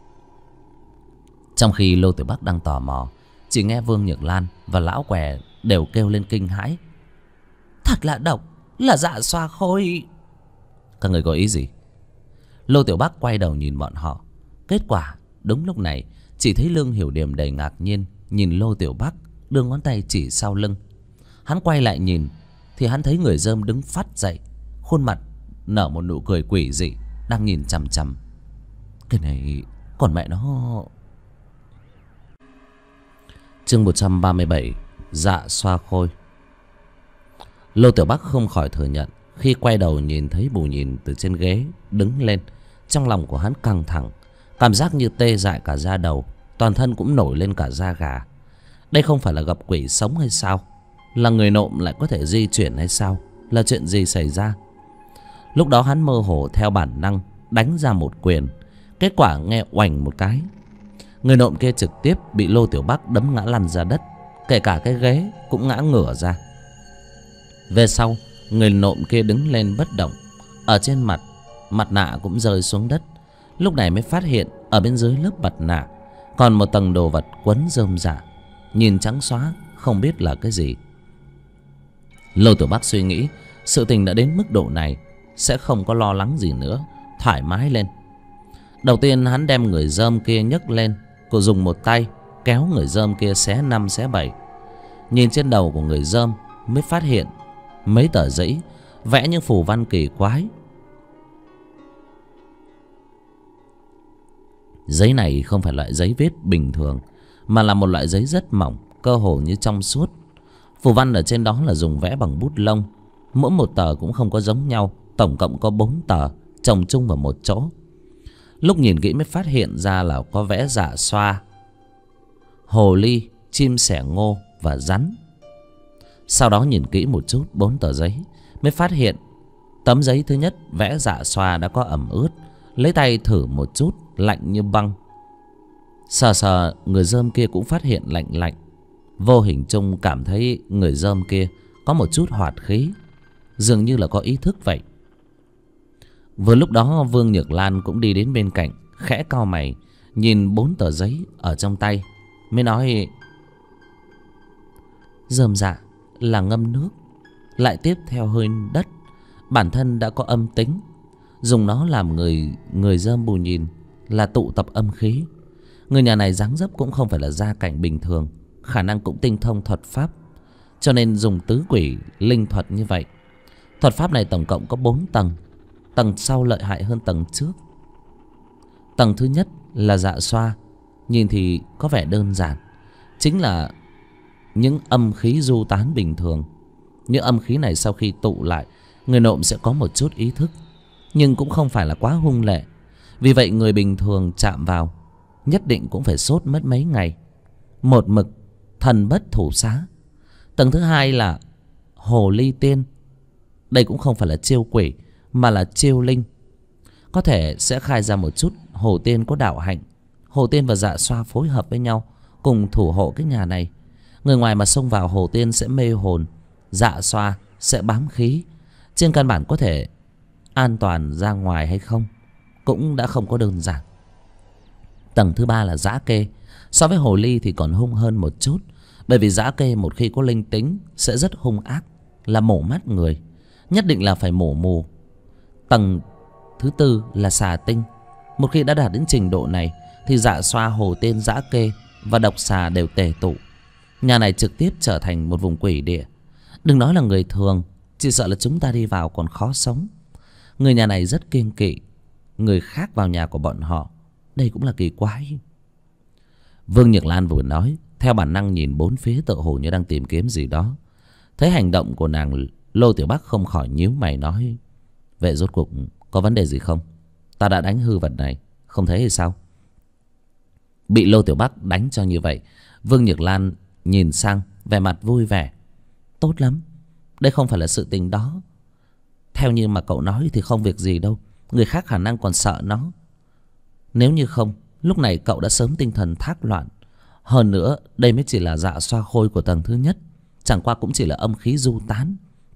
Trong khi Lô Tiểu Bắc đang tò mò, chỉ nghe Vương Nhược Lan và lão què đều kêu lên kinh hãi. Thật là độc, là dạ xoa khôi. Các người có ý gì? Lô Tiểu Bắc quay đầu nhìn bọn họ. Kết quả đúng lúc này, chỉ thấy Lương Hiểu Điềm đầy ngạc nhiên nhìn Lô Tiểu Bắc, đưa ngón tay chỉ sau lưng. Hắn quay lại nhìn thì hắn thấy người dơm đứng phắt dậy, khuôn mặt nở một nụ cười quỷ dị, đang nhìn chằm chằm. Cái này còn mẹ nó. Chương 137, dạ xoa khôi. Lô Tiểu Bắc không khỏi thừa nhận, khi quay đầu nhìn thấy Bù Nhìn từ trên ghế đứng lên, trong lòng của hắn căng thẳng, cảm giác như tê dại cả da đầu, toàn thân cũng nổi lên cả da gà. Đây không phải là gặp quỷ sống hay sao? Là người nộm lại có thể di chuyển hay sao? Là chuyện gì xảy ra? Lúc đó hắn mơ hồ theo bản năng đánh ra một quyền. Kết quả nghe oành một cái, người nộm kia trực tiếp bị Lô Tiểu Bắc đấm ngã lăn ra đất, kể cả cái ghế cũng ngã ngửa ra. Về sau, người nộm kia đứng lên bất động, ở trên mặt nạ cũng rơi xuống đất. Lúc này mới phát hiện ở bên dưới lớp mặt nạ còn một tầng đồ vật quấn rơm rả, nhìn trắng xóa, không biết là cái gì. Lô Tiểu Bắc suy nghĩ, sự tình đã đến mức độ này sẽ không có lo lắng gì nữa, thoải mái lên. Đầu tiên hắn đem người dơm kia nhấc lên, cô dùng một tay kéo người dơm kia xé 5 xé 7. Nhìn trên đầu của người dơm mới phát hiện mấy tờ giấy vẽ những phù văn kỳ quái. Giấy này không phải loại giấy viết bình thường, mà là một loại giấy rất mỏng, cơ hồ như trong suốt. Phù văn ở trên đó là dùng vẽ bằng bút lông, mỗi một tờ cũng không có giống nhau, tổng cộng có 4 tờ chồng chung vào một chỗ. Lúc nhìn kỹ mới phát hiện ra là có vẽ dạ xoa, hồ ly, chim sẻ ngô và rắn. Sau đó nhìn kỹ một chút 4 tờ giấy, mới phát hiện tấm giấy thứ nhất vẽ dạ xoa đã có ẩm ướt. Lấy tay thử một chút, lạnh như băng. Sờ sờ người rơm kia cũng phát hiện lạnh lạnh. Vô hình chung cảm thấy người rơm kia có một chút hoạt khí, dường như là có ý thức vậy. Vừa lúc đó Vương Nhược Lan cũng đi đến bên cạnh, khẽ cau mày nhìn 4 tờ giấy ở trong tay, mới nói: rơm dạ là ngâm nước, lại tiếp theo hơi đất, bản thân đã có âm tính. Dùng nó làm người rơm bù nhìn là tụ tập âm khí. Người nhà này dáng dấp cũng không phải là gia cảnh bình thường, khả năng cũng tinh thông thuật pháp, cho nên dùng tứ quỷ linh thuật như vậy. Thuật pháp này tổng cộng có 4 tầng. Tầng sau lợi hại hơn tầng trước. Tầng thứ nhất là dạ xoa, nhìn thì có vẻ đơn giản, chính là những âm khí du tán bình thường. Những âm khí này sau khi tụ lại, người nộm sẽ có một chút ý thức, nhưng cũng không phải là quá hung lệ. Vì vậy người bình thường chạm vào nhất định cũng phải sốt mất mấy ngày. Một mực thần bất thủ xá. Tầng thứ hai là hồ ly tiên. Đây cũng không phải là chiêu quỷ, mà là chiêu linh. Có thể sẽ khai ra một chút hồ tiên có đạo hạnh. Hồ tiên và dạ xoa phối hợp với nhau, cùng thủ hộ cái nhà này. Người ngoài mà xông vào, hồ tiên sẽ mê hồn, dạ xoa sẽ bám khí. Trên căn bản có thể an toàn ra ngoài hay không cũng đã không có đơn giản. Tầng thứ ba là dã kê. So với hồ ly thì còn hung hơn một chút, bởi vì dã kê một khi có linh tính sẽ rất hung ác, là mổ mắt người, nhất định là phải mổ mù. Tầng thứ tư là xà tinh. Một khi đã đạt đến trình độ này thì dạ xoa, hồ tiên, dã kê và độc xà đều tề tụ. Nhà này trực tiếp trở thành một vùng quỷ địa. Đừng nói là người thường, chỉ sợ là chúng ta đi vào còn khó sống. Người nhà này rất kiêng kỵ người khác vào nhà của bọn họ. Đây cũng là kỳ quái. Vương Nhược Lan vừa nói, theo bản năng nhìn bốn phía tựa hồ như đang tìm kiếm gì đó. Thấy hành động của nàng, Lô Tiểu Bắc không khỏi nhíu mày nói: vậy rốt cuộc có vấn đề gì không? Ta đã đánh hư vật này, không thấy hay sao? Bị Lô Tiểu Bắc đánh cho như vậy, Vương Nhược Lan nhìn sang vẻ mặt vui vẻ: tốt lắm, đây không phải là sự tình đó. Theo như mà cậu nói thì không việc gì đâu, người khác khả năng còn sợ nó. Nếu như không, lúc này cậu đã sớm tinh thần thác loạn. Hơn nữa, đây mới chỉ là dạ xoa khôi của tầng thứ nhất, chẳng qua cũng chỉ là âm khí du tán.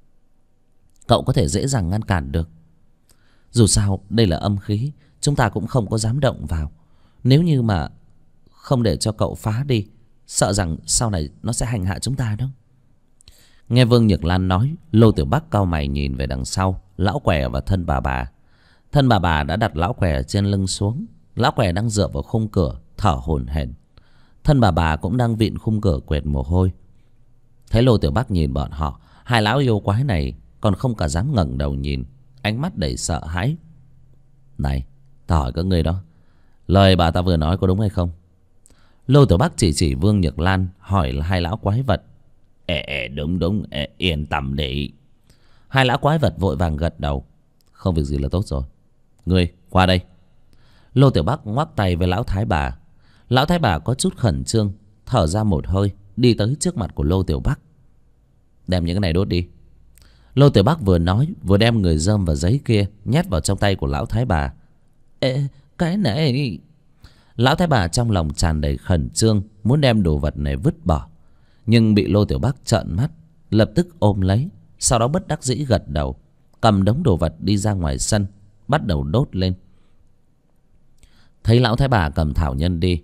Cậu có thể dễ dàng ngăn cản được. Dù sao, đây là âm khí, chúng ta cũng không có dám động vào. Nếu như mà không để cho cậu phá đi, sợ rằng sau này nó sẽ hành hạ chúng ta đó. Nghe Vương Nhược Lan nói, Lô Tiểu Bắc cau mày nhìn về đằng sau lão què và thân bà. Thân bà đã đặt lão què trên lưng xuống. Lão què đang dựa vào khung cửa thở hổn hển. Thân bà cũng đang vịn khung cửa quệt mồ hôi. Thấy Lô Tiểu Bắc nhìn bọn họ, hai lão yêu quái này còn không cả dám ngẩng đầu nhìn, ánh mắt đầy sợ hãi. Này, ta hỏi các ngươi đó, lời bà ta vừa nói có đúng hay không? Lô Tiểu Bắc chỉ Vương Nhược Lan hỏi là hai lão quái vật. Đúng, yên tâm đi. Hai lão quái vật vội vàng gật đầu. Không việc gì là tốt rồi. Ngươi qua đây. Lô Tiểu Bắc ngoắc tay với lão thái bà. Lão thái bà có chút khẩn trương, thở ra một hơi, đi tới trước mặt của Lô Tiểu Bắc. Đem những cái này đốt đi. Lô Tiểu Bắc vừa nói vừa đem người rơm và giấy kia nhét vào trong tay của lão thái bà. Cái này... Lão thái bà trong lòng tràn đầy khẩn trương, muốn đem đồ vật này vứt bỏ, nhưng bị Lô Tiểu Bắc trợn mắt, lập tức ôm lấy. Sau đó bất đắc dĩ gật đầu, cầm đống đồ vật đi ra ngoài sân, bắt đầu đốt lên. Thấy lão thái bà cầm thảo nhân đi,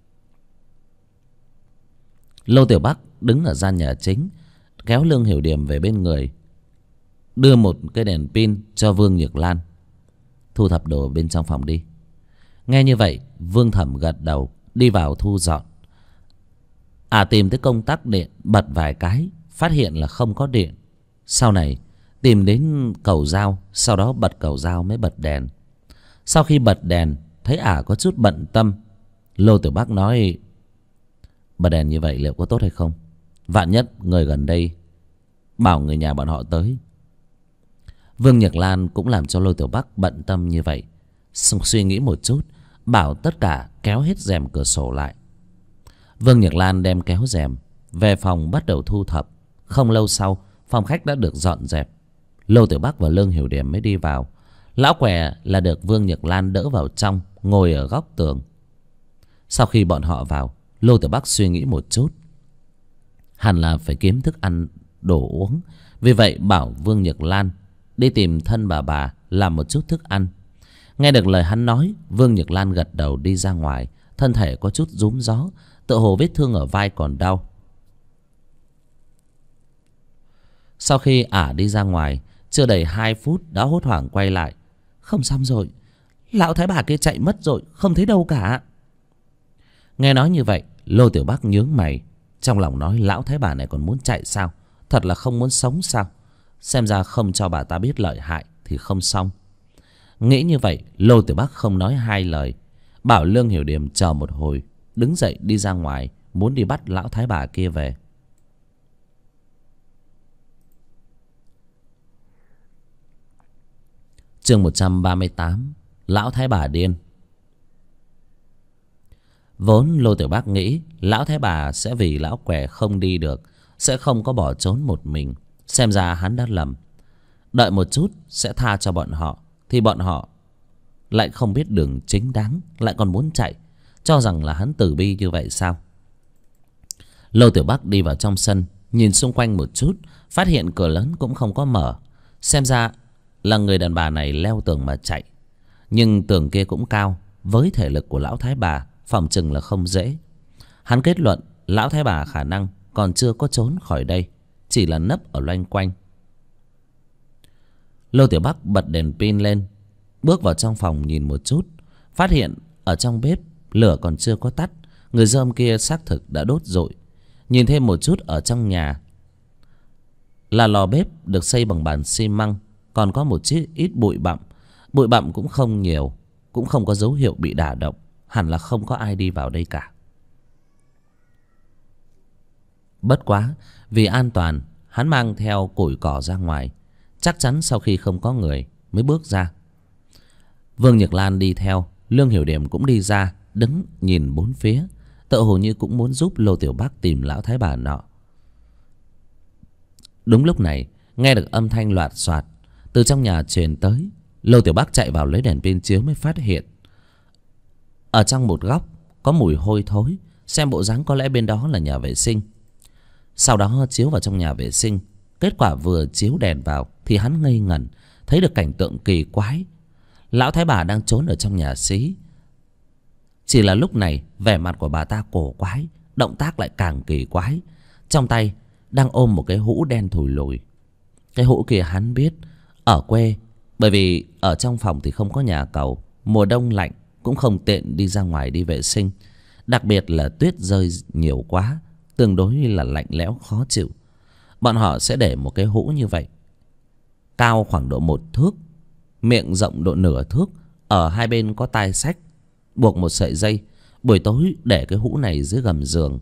Lô Tiểu Bắc đứng ở gian nhà chính, kéo Lương Hiểu Điềm về bên người, đưa một cái đèn pin cho Vương Nhược Lan. Thu thập đồ bên trong phòng đi. Nghe như vậy, Vương Thẩm gật đầu, đi vào thu dọn. Tìm tới công tắc điện, bật vài cái, phát hiện là không có điện. Sau này tìm đến cầu dao, sau đó bật cầu dao mới bật đèn. Sau khi bật đèn, thấy có chút bận tâm. Lô Tiểu Bắc nói: bật đèn như vậy liệu có tốt hay không? Vạn nhất người gần đây bảo người nhà bọn họ tới. Vương Nhược Lan cũng làm cho Lô Tiểu Bắc bận tâm như vậy. Suy nghĩ một chút, bảo tất cả kéo hết rèm cửa sổ lại. Vương Nhật Lan đem kéo rèm về phòng bắt đầu thu thập. Không lâu sau, phòng khách đã được dọn dẹp. Lô Tiểu Bắc và Lương Hiểu Điểm mới đi vào. Lão què là được Vương Nhật Lan đỡ vào trong, ngồi ở góc tường. Sau khi bọn họ vào, Lô Tiểu Bắc suy nghĩ một chút. Hẳn là phải kiếm thức ăn đồ uống. Vì vậy bảo Vương Nhật Lan đi tìm thân bà làm một chút thức ăn. Nghe được lời hắn nói, Vương Nhật Lan gật đầu đi ra ngoài. Thân thể có chút rúm gió, tựa hồ vết thương ở vai còn đau. Sau khi ả đi ra ngoài, chưa đầy 2 phút đã hốt hoảng quay lại. Không xong rồi, lão thái bà kia chạy mất rồi, không thấy đâu cả. Nghe nói như vậy, Lô Tiểu Bắc nhướng mày, trong lòng nói lão thái bà này còn muốn chạy sao? Thật là không muốn sống sao? Xem ra không cho bà ta biết lợi hại thì không xong. Nghĩ như vậy, Lô Tiểu Bắc không nói hai lời, bảo Lương Hiểu Điểm chờ một hồi, đứng dậy đi ra ngoài, muốn đi bắt lão thái bà kia về. Chương 138. Lão thái bà điên. Vốn Lô Tiểu Bắc nghĩ lão thái bà sẽ vì lão què không đi được, sẽ không có bỏ trốn một mình. Xem ra hắn đã lầm. Đợi một chút sẽ tha cho bọn họ, thì bọn họ lại không biết đường chính đáng, lại còn muốn chạy, cho rằng là hắn từ bi như vậy sao? Lô Tiểu Bắc đi vào trong sân, nhìn xung quanh một chút, phát hiện cửa lớn cũng không có mở. Xem ra là người đàn bà này leo tường mà chạy. Nhưng tường kia cũng cao, với thể lực của lão thái bà phòng chừng là không dễ. Hắn kết luận lão thái bà khả năng còn chưa có trốn khỏi đây, chỉ là nấp ở loanh quanh. Lô Tiểu Bắc bật đèn pin lên, bước vào trong phòng nhìn một chút, phát hiện ở trong bếp lửa còn chưa có tắt. Người dơm kia xác thực đã đốt rụi. Nhìn thêm một chút ở trong nhà, là lò bếp được xây bằng bàn xi măng, còn có một chút ít bụi bặm. Bụi bặm cũng không nhiều, cũng không có dấu hiệu bị đả động. Hẳn là không có ai đi vào đây cả. Bất quá vì an toàn, hắn mang theo củi cỏ ra ngoài, chắc chắn sau khi không có người mới bước ra. Vương Nhật Lan đi theo, Lương Hiểu Điểm cũng đi ra, đứng nhìn bốn phía, tựa hồ như cũng muốn giúp Lô Tiểu Bắc tìm lão thái bà nọ. Đúng lúc này, nghe được âm thanh loạt soạt từ trong nhà truyền tới. Lô Tiểu Bắc chạy vào lấy đèn pin chiếu mới phát hiện ở trong một góc có mùi hôi thối, xem bộ dáng có lẽ bên đó là nhà vệ sinh. Sau đó chiếu vào trong nhà vệ sinh, kết quả vừa chiếu đèn vào thì hắn ngây ngẩn, thấy được cảnh tượng kỳ quái. Lão thái bà đang trốn ở trong nhà xí. Chỉ là lúc này vẻ mặt của bà ta cổ quái, động tác lại càng kỳ quái. Trong tay đang ôm một cái hũ đen thùi lùi. Cái hũ kia hắn biết ở quê, bởi vì ở trong phòng thì không có nhà cầu, mùa đông lạnh cũng không tiện đi ra ngoài đi vệ sinh. Đặc biệt là tuyết rơi nhiều quá, tương đối là lạnh lẽo khó chịu. Bọn họ sẽ để một cái hũ như vậy, cao khoảng độ 1 thước, miệng rộng độ nửa thước, ở hai bên có tai xách, buộc một sợi dây. Buổi tối để cái hũ này dưới gầm giường.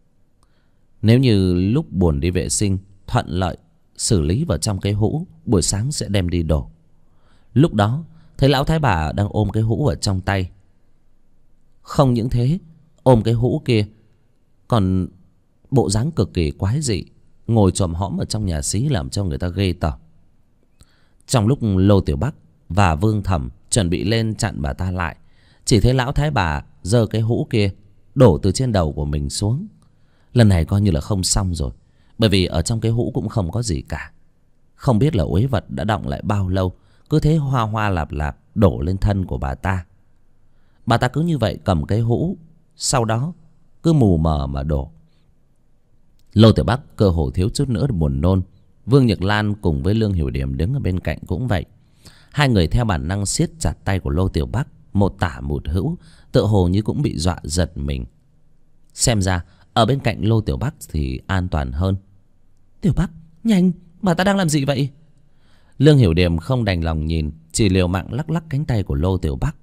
Nếu như lúc buồn đi vệ sinh thuận lợi, xử lý vào trong cái hũ, buổi sáng sẽ đem đi đổ. Lúc đó thấy lão thái bà đang ôm cái hũ ở trong tay. Không những thế, ôm cái hũ kia còn bộ dáng cực kỳ quái dị, ngồi chòm hõm ở trong nhà xí, làm cho người ta ghê tởm. Trong lúc Lô Tiểu Bắc và Vương Thẩm chuẩn bị lên chặn bà ta lại, chỉ thấy lão thái bà giơ cái hũ kia đổ từ trên đầu của mình xuống. Lần này coi như là không xong rồi, bởi vì ở trong cái hũ cũng không có gì cả. Không biết là uế vật đã đọng lại bao lâu, cứ thế hoa hoa lạp lạp đổ lên thân của bà ta. Bà ta cứ như vậy cầm cái hũ, sau đó cứ mù mờ mà đổ. Lô Tiểu Bắc cơ hồ thiếu chút nữa buồn nôn. Vương Nhật Lan cùng với Lương Hiểu Điểm đứng ở bên cạnh cũng vậy. Hai người theo bản năng siết chặt tay của Lô Tiểu Bắc, một tả một hữu, tựa hồ như cũng bị dọa giật mình. Xem ra ở bên cạnh Lô Tiểu Bắc thì an toàn hơn. Tiểu Bắc, nhanh, bà ta đang làm gì vậy? Lương Hiểu Điểm không đành lòng nhìn, chỉ liều mạng lắc lắc cánh tay của Lô Tiểu Bắc.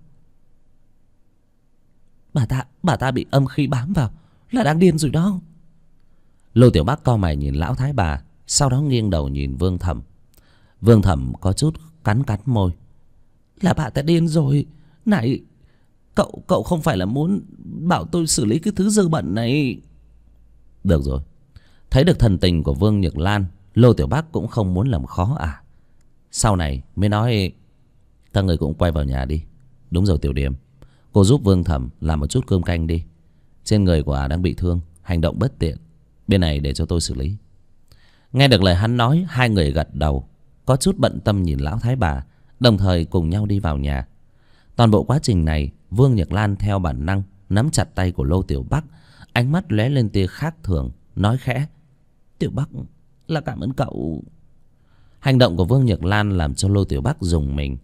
Bà ta bị âm khí bám vào, là đang điên rồi đó. Lô Tiểu Bắc cau mày nhìn lão thái bà, sau đó nghiêng đầu nhìn Vương Thẩm. Vương Thẩm có chút cắn môi. Là bà ta điên rồi. Này, Cậu không phải là muốn bảo tôi xử lý cái thứ dơ bẩn này? Được rồi. Thấy được thần tình của Vương Nhược Lan, Lô Tiểu Bác cũng không muốn làm khó à. Sau này mới nói: các người cũng quay vào nhà đi. Đúng rồi Tiểu Điềm, cô giúp Vương Thẩm làm một chút cơm canh đi. Trên người của đang bị thương, hành động bất tiện. Bên này để cho tôi xử lý. Nghe được lời hắn nói, hai người gật đầu, có chút bận tâm nhìn lão thái bà, đồng thời cùng nhau đi vào nhà. Toàn bộ quá trình này, Vương Nhược Lan theo bản năng nắm chặt tay của Lô Tiểu Bắc, ánh mắt lóe lên tia khác thường, nói khẽ: Tiểu Bắc, là cảm ơn cậu. Hành động của Vương Nhược Lan làm cho Lô Tiểu Bắc rùng mình.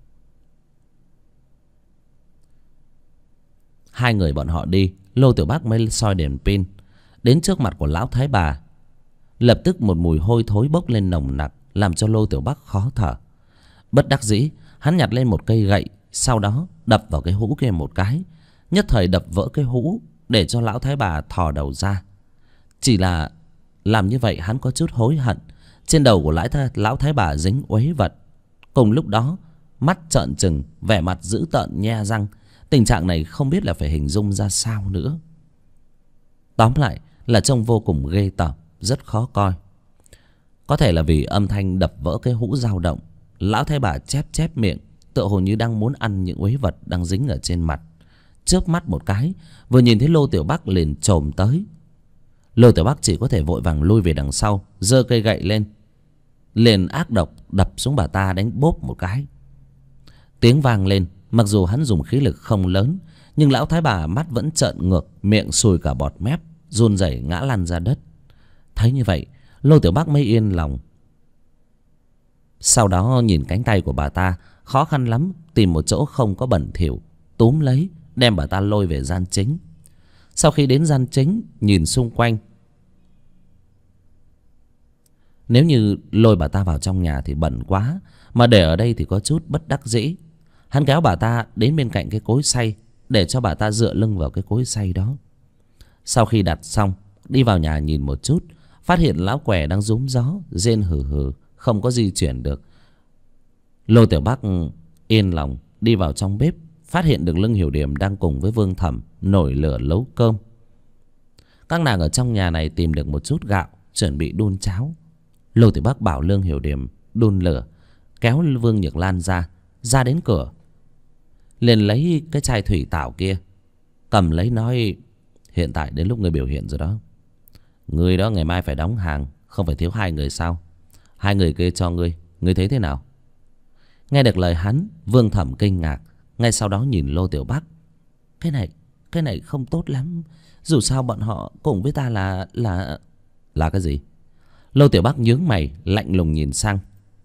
Hai người bọn họ đi, Lô Tiểu Bắc mới soi đèn pin đến trước mặt của lão thái bà. Lập tức một mùi hôi thối bốc lên nồng nặc, làm cho Lô Tiểu Bắc khó thở. Bất đắc dĩ, hắn nhặt lên một cây gậy, sau đó đập vào cái hũ kia một cái, nhất thời đập vỡ cái hũ, để cho lão thái bà thò đầu ra. Chỉ là làm như vậy hắn có chút hối hận. Trên đầu của lão thái bà dính uế vật. Cùng lúc đó, mắt trợn trừng, vẻ mặt dữ tợn nhe răng. Tình trạng này không biết là phải hình dung ra sao nữa. Tóm lại là trông vô cùng ghê tởm, rất khó coi. Có thể là vì âm thanh đập vỡ cái hũ dao động, lão thái bà chép chép miệng, tựa hồ như đang muốn ăn những uế vật đang dính ở trên mặt. Chớp mắt một cái, vừa nhìn thấy Lô Tiểu Bắc liền chồm tới. Lô Tiểu Bắc chỉ có thể vội vàng lui về đằng sau, giơ cây gậy lên, liền ác độc đập xuống bà ta, đánh bốp một cái. Tiếng vang lên. Mặc dù hắn dùng khí lực không lớn, nhưng lão thái bà mắt vẫn trợn ngược, miệng sùi cả bọt mép, run rẩy ngã lăn ra đất. Thấy như vậy, Lô Tiểu Bắc mới yên lòng. Sau đó nhìn cánh tay của bà ta, khó khăn lắm tìm một chỗ không có bẩn thỉu, túm lấy đem bà ta lôi về gian chính. Sau khi đến gian chính, nhìn xung quanh, nếu như lôi bà ta vào trong nhà thì bẩn quá, mà để ở đây thì có chút bất đắc dĩ. Hắn kéo bà ta đến bên cạnh cái cối xay, để cho bà ta dựa lưng vào cái cối xay đó. Sau khi đặt xong, đi vào nhà nhìn một chút, phát hiện lão què đang rúm gió, rên hừ hừ, không có di chuyển được. Lô Tiểu Bắc yên lòng đi vào trong bếp, phát hiện được Lương Hiểu Điềm đang cùng với Vương Thẩm nổi lửa nấu cơm. Các nàng ở trong nhà này tìm được một chút gạo, chuẩn bị đun cháo. Lô Tiểu Bắc bảo Lương Hiểu Điềm đun lửa, kéo Vương Nhược Lan ra đến cửa, liền lấy cái chai thủy tảo kia, cầm lấy nói: hiện tại đến lúc người biểu hiện rồi đó. Người đó ngày mai phải đóng hàng, không phải thiếu 2 người sao? 2 người kia cho ngươi thấy thế nào? Nghe được lời hắn, Vương Thẩm kinh ngạc, ngay sau đó nhìn Lô Tiểu Bắc: cái này không tốt lắm. Dù sao bọn họ cùng với ta là cái gì? Lô Tiểu Bắc nhướng mày, lạnh lùng nhìn sang.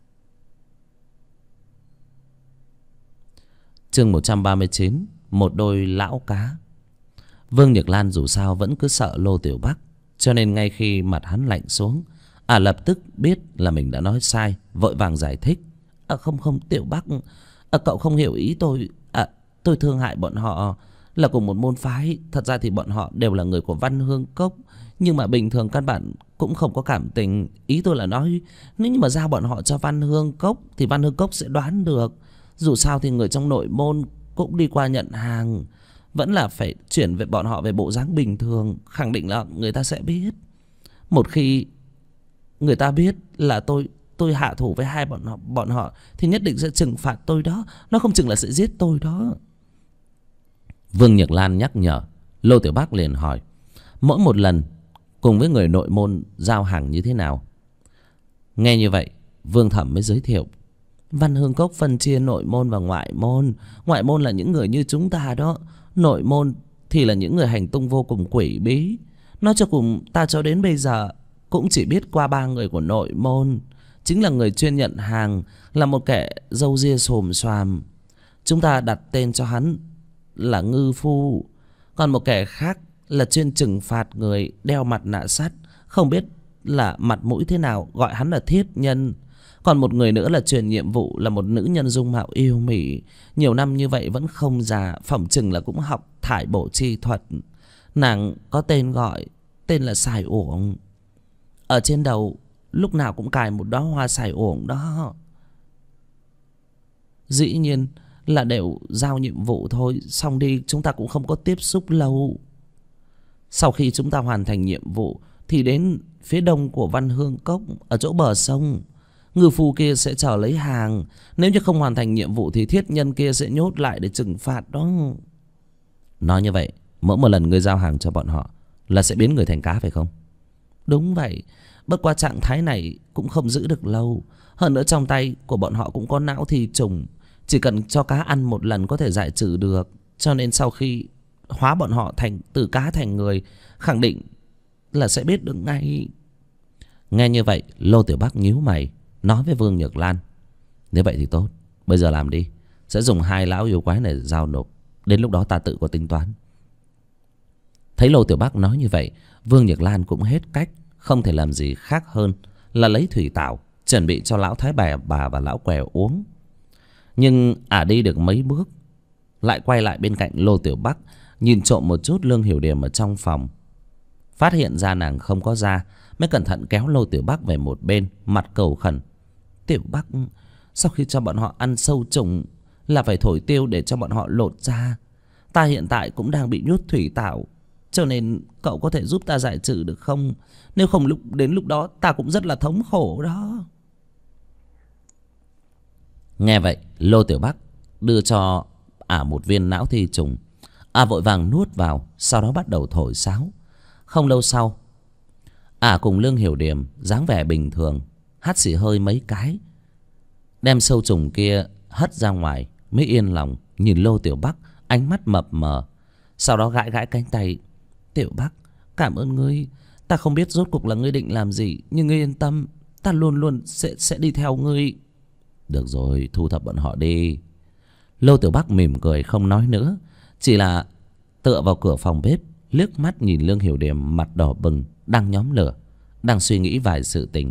Chương 139, một đôi lão cá. Vương Nhược Lan dù sao vẫn cứ sợ Lô Tiểu Bắc, cho nên ngay khi mặt hắn lạnh xuống, lập tức biết là mình đã nói sai, vội vàng giải thích: không Tiểu Bắc, cậu không hiểu ý tôi. Tôi thương hại bọn họ là cùng một môn phái. Thật ra thì bọn họ đều là người của Văn Hương Cốc, nhưng mà bình thường căn bản cũng không có cảm tình. Ý tôi là nói, nếu như mà giao bọn họ cho Văn Hương Cốc thì Văn Hương Cốc sẽ đoán được. Dù sao thì người trong nội môn cũng đi qua nhận hàng, vẫn là phải chuyển về bọn họ về bộ dáng bình thường. Khẳng định là người ta sẽ biết. Một khi người ta biết là tôi hạ thủ với hai bọn họ thì nhất định sẽ trừng phạt tôi đó. Nó không chừng là sẽ giết tôi đó. Vương Nhược Lan nhắc nhở. Lô Tiểu Bắc liền hỏi: mỗi một lần cùng với người nội môn giao hàng như thế nào? Nghe như vậy, Vương Thẩm mới giới thiệu: Văn Hương Cốc phân chia nội môn và ngoại môn. Ngoại môn là những người như chúng ta đó. Nội môn thì là những người hành tung vô cùng quỷ bí. Nói cho cùng, ta cho đến bây giờ cũng chỉ biết qua 3 người của nội môn. Chính là người chuyên nhận hàng, là một kẻ râu ria xồm xoàm. Chúng ta đặt tên cho hắn là Ngư Phu. Còn một kẻ khác là chuyên trừng phạt người đeo mặt nạ sắt, không biết là mặt mũi thế nào, gọi hắn là Thiết Nhân. Còn một người nữa là truyền nhiệm vụ là một nữ nhân dung mạo yêu mị, nhiều năm như vậy vẫn không già, phỏng chừng là cũng học thải bộ chi thuật. Nàng có tên gọi, tên là Sài Uổng. Ở trên đầu lúc nào cũng cài một đóa hoa sài uổng đó. Dĩ nhiên là đều giao nhiệm vụ thôi, xong đi chúng ta cũng không có tiếp xúc lâu. Sau khi chúng ta hoàn thành nhiệm vụ thì đến phía đông của Văn Hương Cốc, ở chỗ bờ sông, ngư phu kia sẽ chờ lấy hàng. Nếu như không hoàn thành nhiệm vụ thì thiết nhân kia sẽ nhốt lại để trừng phạt đó. Nói như vậy, mỗi một lần ngươi giao hàng cho bọn họ là sẽ biến người thành cá phải không? Đúng vậy. Bất qua trạng thái này cũng không giữ được lâu. Hơn nữa trong tay của bọn họ cũng có não thi trùng, chỉ cần cho cá ăn một lần có thể giải trừ được. Cho nên sau khi hóa bọn họ từ cá thành người, khẳng định là sẽ biết được ngay. Nghe như vậy, Lô Tiểu Bắc nhíu mày, nói với Vương Nhược Lan: nếu vậy thì tốt, bây giờ làm đi. Sẽ dùng 2 lão yêu quái này giao nộp, đến lúc đó ta tự có tính toán. Thấy Lô Tiểu Bắc nói như vậy, Vương Nhược Lan cũng hết cách, không thể làm gì khác hơn là lấy thủy tảo chuẩn bị cho lão Thái bà và lão Què uống. Nhưng đi được mấy bước lại quay lại bên cạnh Lô Tiểu Bắc, nhìn trộm một chút Lương Hiểu Điềm ở trong phòng. Phát hiện ra nàng không có ra, mới cẩn thận kéo Lô Tiểu Bắc về một bên, mặt cầu khẩn: Tiểu Bắc, sau khi cho bọn họ ăn sâu trùng là phải thổi tiêu để cho bọn họ lột ra. Ta hiện tại cũng đang bị nhốt thủy tảo, cho nên cậu có thể giúp ta giải trừ được không? Nếu không đến lúc đó ta cũng rất là thống khổ đó. Nghe vậy, Lô Tiểu Bắc đưa cho một viên não thi trùng. Vội vàng nuốt vào, sau đó bắt đầu thổi sáo. Không lâu sau, cùng Lương Hiểu Điềm dáng vẻ bình thường, hắt xì hơi mấy cái, đem sâu trùng kia hất ra ngoài, mới yên lòng nhìn Lô Tiểu Bắc, ánh mắt mập mờ. Sau đó gãi gãi cánh tay: Tiểu Bắc, cảm ơn ngươi. Ta không biết rốt cuộc là ngươi định làm gì, nhưng ngươi yên tâm, ta luôn luôn sẽ đi theo ngươi. Được rồi, thu thập bọn họ đi. Lô Tiểu Bắc mỉm cười không nói nữa, chỉ là tựa vào cửa phòng bếp, liếc mắt nhìn Lương Hiểu Điềm mặt đỏ bừng, đang nhóm lửa, đang suy nghĩ vài sự tình.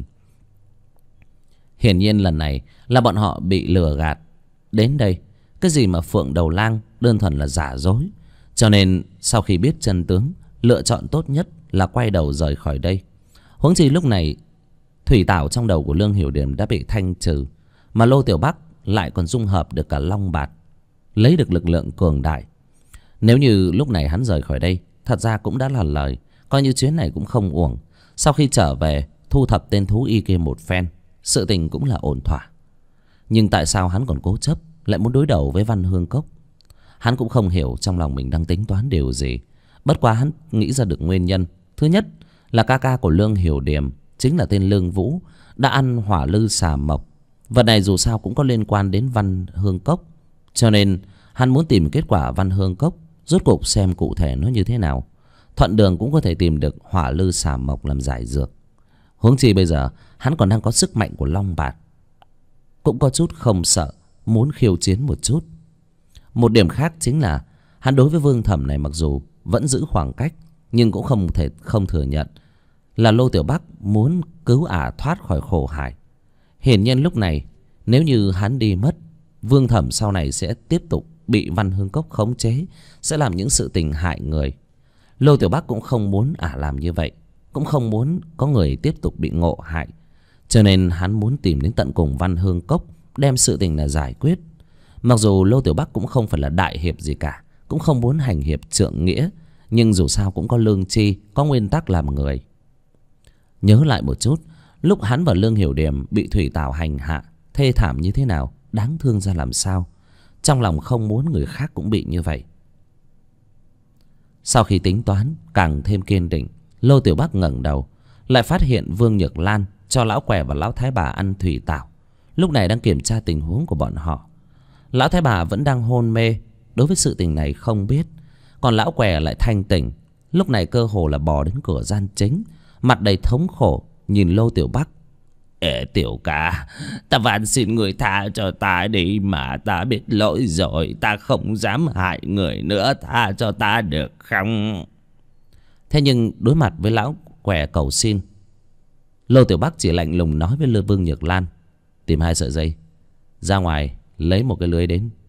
Hiển nhiên lần này là bọn họ bị lừa gạt. Đến đây, cái gì mà Phượng Đầu Lang đơn thuần là giả dối. Cho nên sau khi biết chân tướng, lựa chọn tốt nhất là quay đầu rời khỏi đây. Huống chi lúc này thủy tảo trong đầu của Lương Hiểu Điềm đã bị thanh trừ, mà Lô Tiểu Bắc lại còn dung hợp được cả long bạt, lấy được lực lượng cường đại. Nếu như lúc này hắn rời khỏi đây, thật ra cũng đã là lời, coi như chuyến này cũng không uổng. Sau khi trở về thu thập tên thú y kia một phen, sự tình cũng là ổn thỏa. Nhưng tại sao hắn còn cố chấp, lại muốn đối đầu với Văn Hương Cốc? Hắn cũng không hiểu trong lòng mình đang tính toán điều gì. Bất quá hắn nghĩ ra được nguyên nhân. Thứ nhất là ca ca của Lương Hiểu Điềm, chính là tên Lương Vũ, đã ăn hỏa lư xà mộc. Vật này dù sao cũng có liên quan đến Văn Hương Cốc, cho nên hắn muốn tìm kết quả Văn Hương Cốc rốt cuộc xem cụ thể nó như thế nào. Thuận đường cũng có thể tìm được hỏa lư xà mộc làm giải dược. Huống chi bây giờ hắn còn đang có sức mạnh của long bạt, cũng có chút không sợ, muốn khiêu chiến một chút. Một điểm khác chính là hắn đối với Vương Thẩm này mặc dù vẫn giữ khoảng cách, nhưng cũng không thể không thừa nhận là Lô Tiểu Bắc muốn cứu thoát khỏi khổ hải. Hiển nhiên lúc này nếu như hắn đi mất, Vương Thẩm sau này sẽ tiếp tục bị Văn Hương Cốc khống chế, sẽ làm những sự tình hại người. Lô Tiểu Bắc cũng không muốn làm như vậy, cũng không muốn có người tiếp tục bị ngộ hại. Cho nên hắn muốn tìm đến tận cùng Văn Hương Cốc, đem sự tình là giải quyết. Mặc dù Lô Tiểu Bắc cũng không phải là đại hiệp gì cả, cũng không muốn hành hiệp trượng nghĩa, nhưng dù sao cũng có lương tri, có nguyên tắc làm người. Nhớ lại một chút, lúc hắn và Lương Hiểu Điềm bị thủy tảo hành hạ, thê thảm như thế nào, đáng thương ra làm sao. Trong lòng không muốn người khác cũng bị như vậy. Sau khi tính toán càng thêm kiên định, Lô Tiểu Bắc ngẩng đầu, lại phát hiện Vương Nhược Lan cho lão Què và lão Thái bà ăn thủy tảo, lúc này đang kiểm tra tình huống của bọn họ. Lão Thái bà vẫn đang hôn mê, đối với sự tình này không biết. Còn lão Què lại thanh tỉnh, lúc này cơ hồ là bò đến cửa gian chính, mặt đầy thống khổ nhìn Lô Tiểu Bắc. Tiểu ca, ta van xin người tha cho ta đi mà, ta biết lỗi rồi, ta không dám hại người nữa, tha cho ta được không? Thế nhưng đối mặt với lão Què cầu xin, Lô Tiểu Bắc chỉ lạnh lùng nói với Vương Nhược Lan: tìm 2 sợi dây, ra ngoài lấy một cái lưới đến.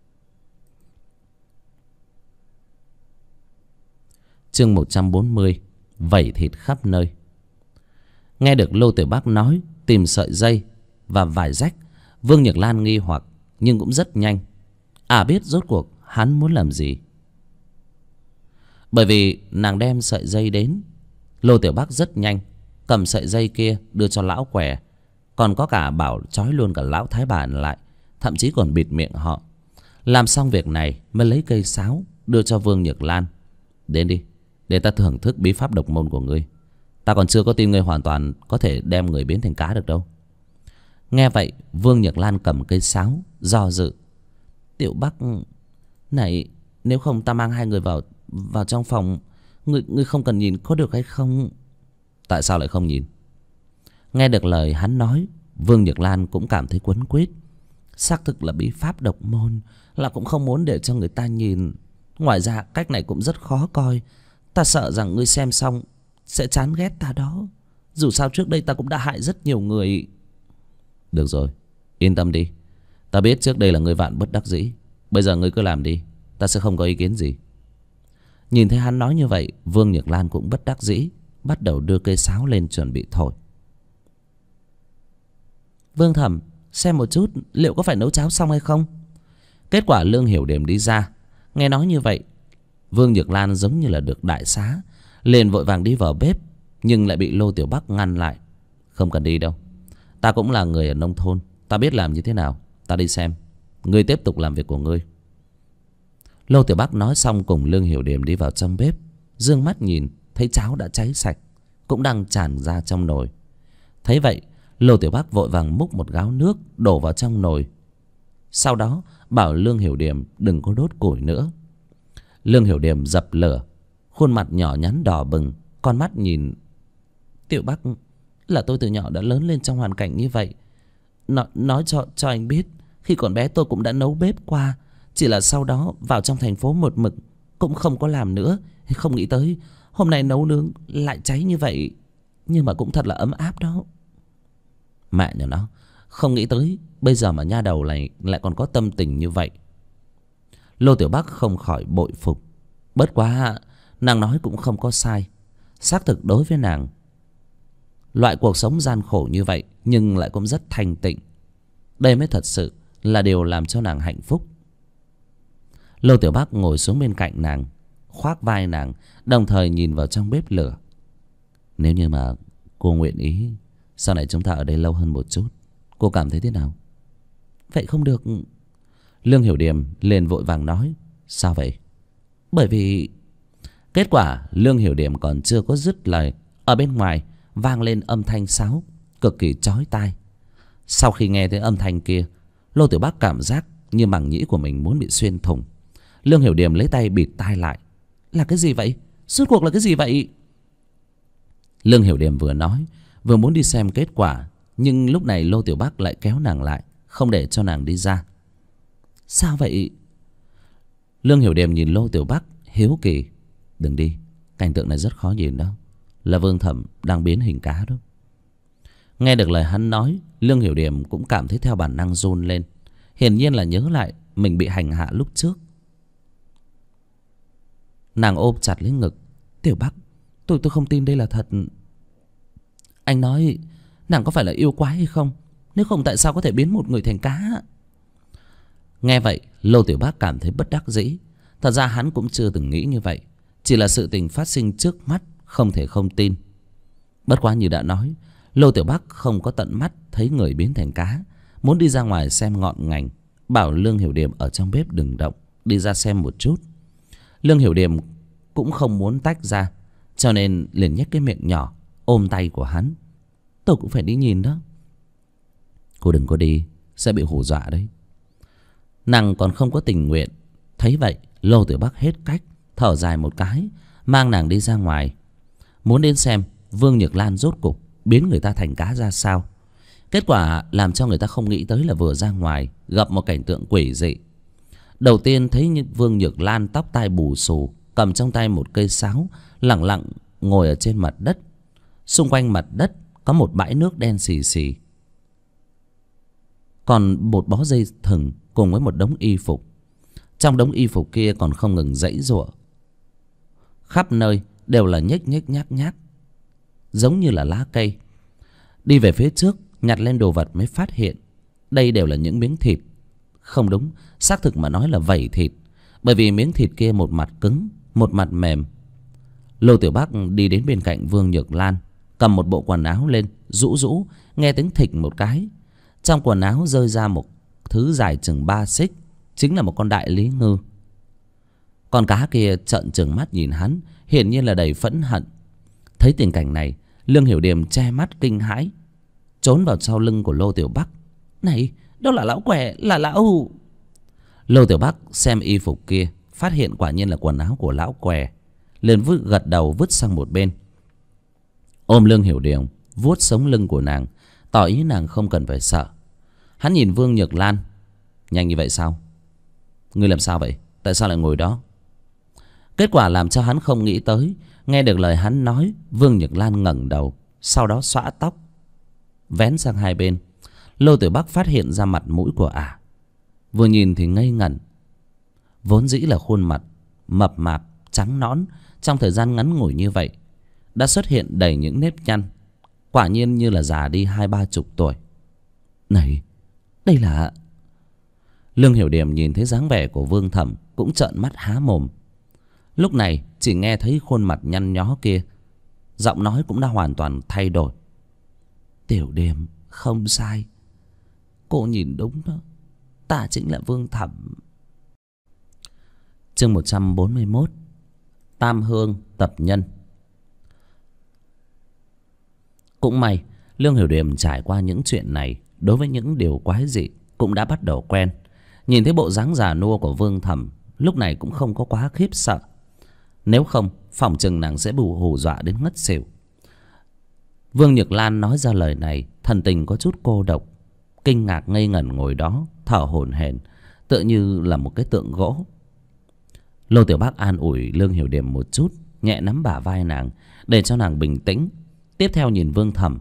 Chương 140: vẩy thịt khắp nơi. Nghe được Lô Tiểu Bắc nói tìm sợi dây và vải rách, Vương Nhược Lan nghi hoặc nhưng cũng rất nhanh biết rốt cuộc hắn muốn làm gì. Bởi vì nàng đem sợi dây đến, Lô Tiểu Bắc rất nhanh cầm sợi dây kia đưa cho lão què, còn có cả bảo trói luôn cả lão thái bản lại, thậm chí còn bịt miệng họ. Làm xong việc này mới lấy cây sáo đưa cho Vương Nhược Lan. Đến đi, để ta thưởng thức bí pháp độc môn của ngươi. Ta còn chưa có tin ngươi hoàn toàn có thể đem người biến thành cá được đâu. Nghe vậy Vương Nhược Lan cầm cây sáo do dự. Tiểu Bắc này, nếu không ta mang hai người vào trong phòng. Ngươi không cần nhìn có được hay không? Tại sao lại không nhìn? Nghe được lời hắn nói, Vương Nhược Lan cũng cảm thấy quấn quýt. Xác thực là bí pháp độc môn, là cũng không muốn để cho người ta nhìn. Ngoài ra cách này cũng rất khó coi. Ta sợ rằng ngươi xem xong sẽ chán ghét ta đó. Dù sao trước đây ta cũng đã hại rất nhiều người. Được rồi, yên tâm đi. Ta biết trước đây là ngươi vạn bất đắc dĩ. Bây giờ ngươi cứ làm đi, ta sẽ không có ý kiến gì. Nhìn thấy hắn nói như vậy, Vương Nhược Lan cũng bất đắc dĩ, bắt đầu đưa cây sáo lên chuẩn bị thổi. Vương thẩm, xem một chút liệu có phải nấu cháo xong hay không. Kết quả Lương Hiểu Điềm đi ra. Nghe nói như vậy, Vương Nhược Lan giống như là được đại xá, liền vội vàng đi vào bếp, nhưng lại bị Lô Tiểu Bắc ngăn lại. Không cần đi đâu, ta cũng là người ở nông thôn, ta biết làm như thế nào. Ta đi xem, ngươi tiếp tục làm việc của ngươi. Lô Tiểu Bắc nói xong cùng Lương Hiểu Điềm đi vào trong bếp. Dương mắt nhìn thấy cháo đã cháy sạch, cũng đang tràn ra trong nồi. Thấy vậy, Lô Tiểu Bắc vội vàng múc một gáo nước đổ vào trong nồi. Sau đó bảo Lương Hiểu Điềm đừng có đốt củi nữa. Lương Hiểu Điềm dập lửa, khuôn mặt nhỏ nhắn đỏ bừng, con mắt nhìn. Tiểu Bắc, là tôi từ nhỏ đã lớn lên trong hoàn cảnh như vậy. Nói cho anh biết, khi còn bé tôi cũng đã nấu bếp qua. Chỉ là sau đó vào trong thành phố một mực cũng không có làm nữa. Không nghĩ tới hôm nay nấu nướng lại cháy như vậy. Nhưng mà cũng thật là ấm áp đó. Mẹ nhà nó, không nghĩ tới bây giờ mà nha đầu này lại còn có tâm tình như vậy. Lô Tiểu Bắc không khỏi bội phục. Bất quá nàng nói cũng không có sai. Xác thực đối với nàng, loại cuộc sống gian khổ như vậy nhưng lại cũng rất thanh tịnh. Đây mới thật sự là điều làm cho nàng hạnh phúc. Lô Tiểu Bắc ngồi xuống bên cạnh nàng, khoác vai nàng, đồng thời nhìn vào trong bếp lửa. Nếu như mà cô nguyện ý, sau này chúng ta ở đây lâu hơn một chút, cô cảm thấy thế nào? Vậy không được. Lương Hiểu Điềm liền vội vàng nói. Sao vậy? Bởi vì... Kết quả Lương Hiểu Điềm còn chưa có dứt lời, ở bên ngoài vang lên âm thanh sáo cực kỳ chói tai. Sau khi nghe thấy âm thanh kia, Lô Tiểu Bắc cảm giác như màng nhĩ của mình muốn bị xuyên thủng. Lương Hiểu Điềm lấy tay bịt tai lại. Là cái gì vậy? Rốt cuộc là cái gì vậy? Lương Hiểu Điềm vừa nói vừa muốn đi xem kết quả, nhưng lúc này Lô Tiểu Bắc lại kéo nàng lại, không để cho nàng đi ra. Sao vậy? Lương Hiểu Điềm nhìn Lô Tiểu Bắc hiếu kỳ. Đừng đi, cảnh tượng này rất khó nhìn đó. Là Vương thẩm đang biến hình cá đó. Nghe được lời hắn nói, Lương Hiểu Điềm cũng cảm thấy theo bản năng run lên. Hiển nhiên là nhớ lại mình bị hành hạ lúc trước. Nàng ôm chặt lấy ngực. Tiểu Bắc, tôi không tin đây là thật. Anh nói nàng có phải là yêu quái hay không? Nếu không tại sao có thể biến một người thành cá? Nghe vậy Lô Tiểu Bắc cảm thấy bất đắc dĩ. Thật ra hắn cũng chưa từng nghĩ như vậy, chỉ là sự tình phát sinh trước mắt, không thể không tin. Bất quá như đã nói, Lô Tiểu Bắc không có tận mắt thấy người biến thành cá, muốn đi ra ngoài xem ngọn ngành, bảo Lương Hiểu Điềm ở trong bếp đừng động, đi ra xem một chút. Lương Hiểu Điềm cũng không muốn tách ra, cho nên liền nhếch cái miệng nhỏ ôm tay của hắn. Tôi cũng phải đi nhìn đó. Cô đừng có đi, sẽ bị hù dọa đấy. Nàng còn không có tình nguyện. Thấy vậy Lô Tiểu Bắc hết cách, thở dài một cái, mang nàng đi ra ngoài, muốn đến xem Vương Nhược Lan rốt cục biến người ta thành cá ra sao. Kết quả làm cho người ta không nghĩ tới là vừa ra ngoài gặp một cảnh tượng quỷ dị. Đầu tiên thấy như Vương Nhược Lan tóc tai bù xù, cầm trong tay một cây sáo, lẳng lặng ngồi ở trên mặt đất. Xung quanh mặt đất có một bãi nước đen xì xì, còn một bó dây thừng cùng với một đống y phục. Trong đống y phục kia còn không ngừng giãy giụa, khắp nơi đều là nhếch nhếch nhác nhác, giống như là lá cây. Đi về phía trước nhặt lên đồ vật mới phát hiện đây đều là những miếng thịt Không đúng, xác thực mà nói là vẩy thịt. Bởi vì miếng thịt kia một mặt cứng, một mặt mềm. Lô Tiểu Bắc đi đến bên cạnh Vương Nhược Lan, cầm một bộ quần áo lên, rũ rũ, nghe tiếng thịch một cái. Trong quần áo rơi ra một thứ dài chừng 3 xích, chính là một con đại lý ngư. Con cá kia trợn trừng mắt nhìn hắn, hiển nhiên là đầy phẫn hận. Thấy tình cảnh này, Lương Hiểu Điềm che mắt kinh hãi, trốn vào sau lưng của Lô Tiểu Bắc. Này, đâu là lão què, là lão... Lô Tiểu Bắc xem y phục kia, phát hiện quả nhiên là quần áo của lão què, liền gật đầu vứt sang một bên. Ôm Lương Hiểu Điềm, vuốt sống lưng của nàng, tỏ ý nàng không cần phải sợ. Hắn nhìn Vương Nhược Lan. Nhanh như vậy sao? Ngươi làm sao vậy? Tại sao lại ngồi đó? Kết quả làm cho hắn không nghĩ tới. Nghe được lời hắn nói, Vương Nhược Lan ngẩng đầu, sau đó xõa tóc, vén sang hai bên. Lô Tiểu Bắc phát hiện ra mặt mũi của ả, vừa nhìn thì ngây ngẩn. Vốn dĩ là khuôn mặt mập mạp trắng nõn, trong thời gian ngắn ngủi như vậy đã xuất hiện đầy những nếp nhăn, quả nhiên như là già đi 20-30 tuổi. Này, đây là... Lương Hiểu Điềm nhìn thấy dáng vẻ của Vương Thẩm cũng trợn mắt há mồm. Lúc này chỉ nghe thấy khuôn mặt nhăn nhó kia, giọng nói cũng đã hoàn toàn thay đổi. Tiểu Điềm không sai, cô nhìn đúng đó, ta chính là Vương Thẩm. Chương 141, Tam Hương tập nhân. Cũng may Lương Hiểu Điềm trải qua những chuyện này, đối với những điều quái dị cũng đã bắt đầu quen. Nhìn thấy bộ dáng già nua của Vương Thẩm, lúc này cũng không có quá khiếp sợ. Nếu không, phỏng chừng nàng sẽ bị hù dọa đến ngất xỉu. Vương Nhược Lan nói ra lời này, thần tình có chút cô độc, kinh ngạc ngây ngẩn ngồi đó, thở hổn hển, tựa như là một cái tượng gỗ. Lô Tiểu Bắc an ủi Lương Hiểu Điềm một chút, nhẹ nắm bả vai nàng để cho nàng bình tĩnh. Tiếp theo nhìn Vương Thẩm.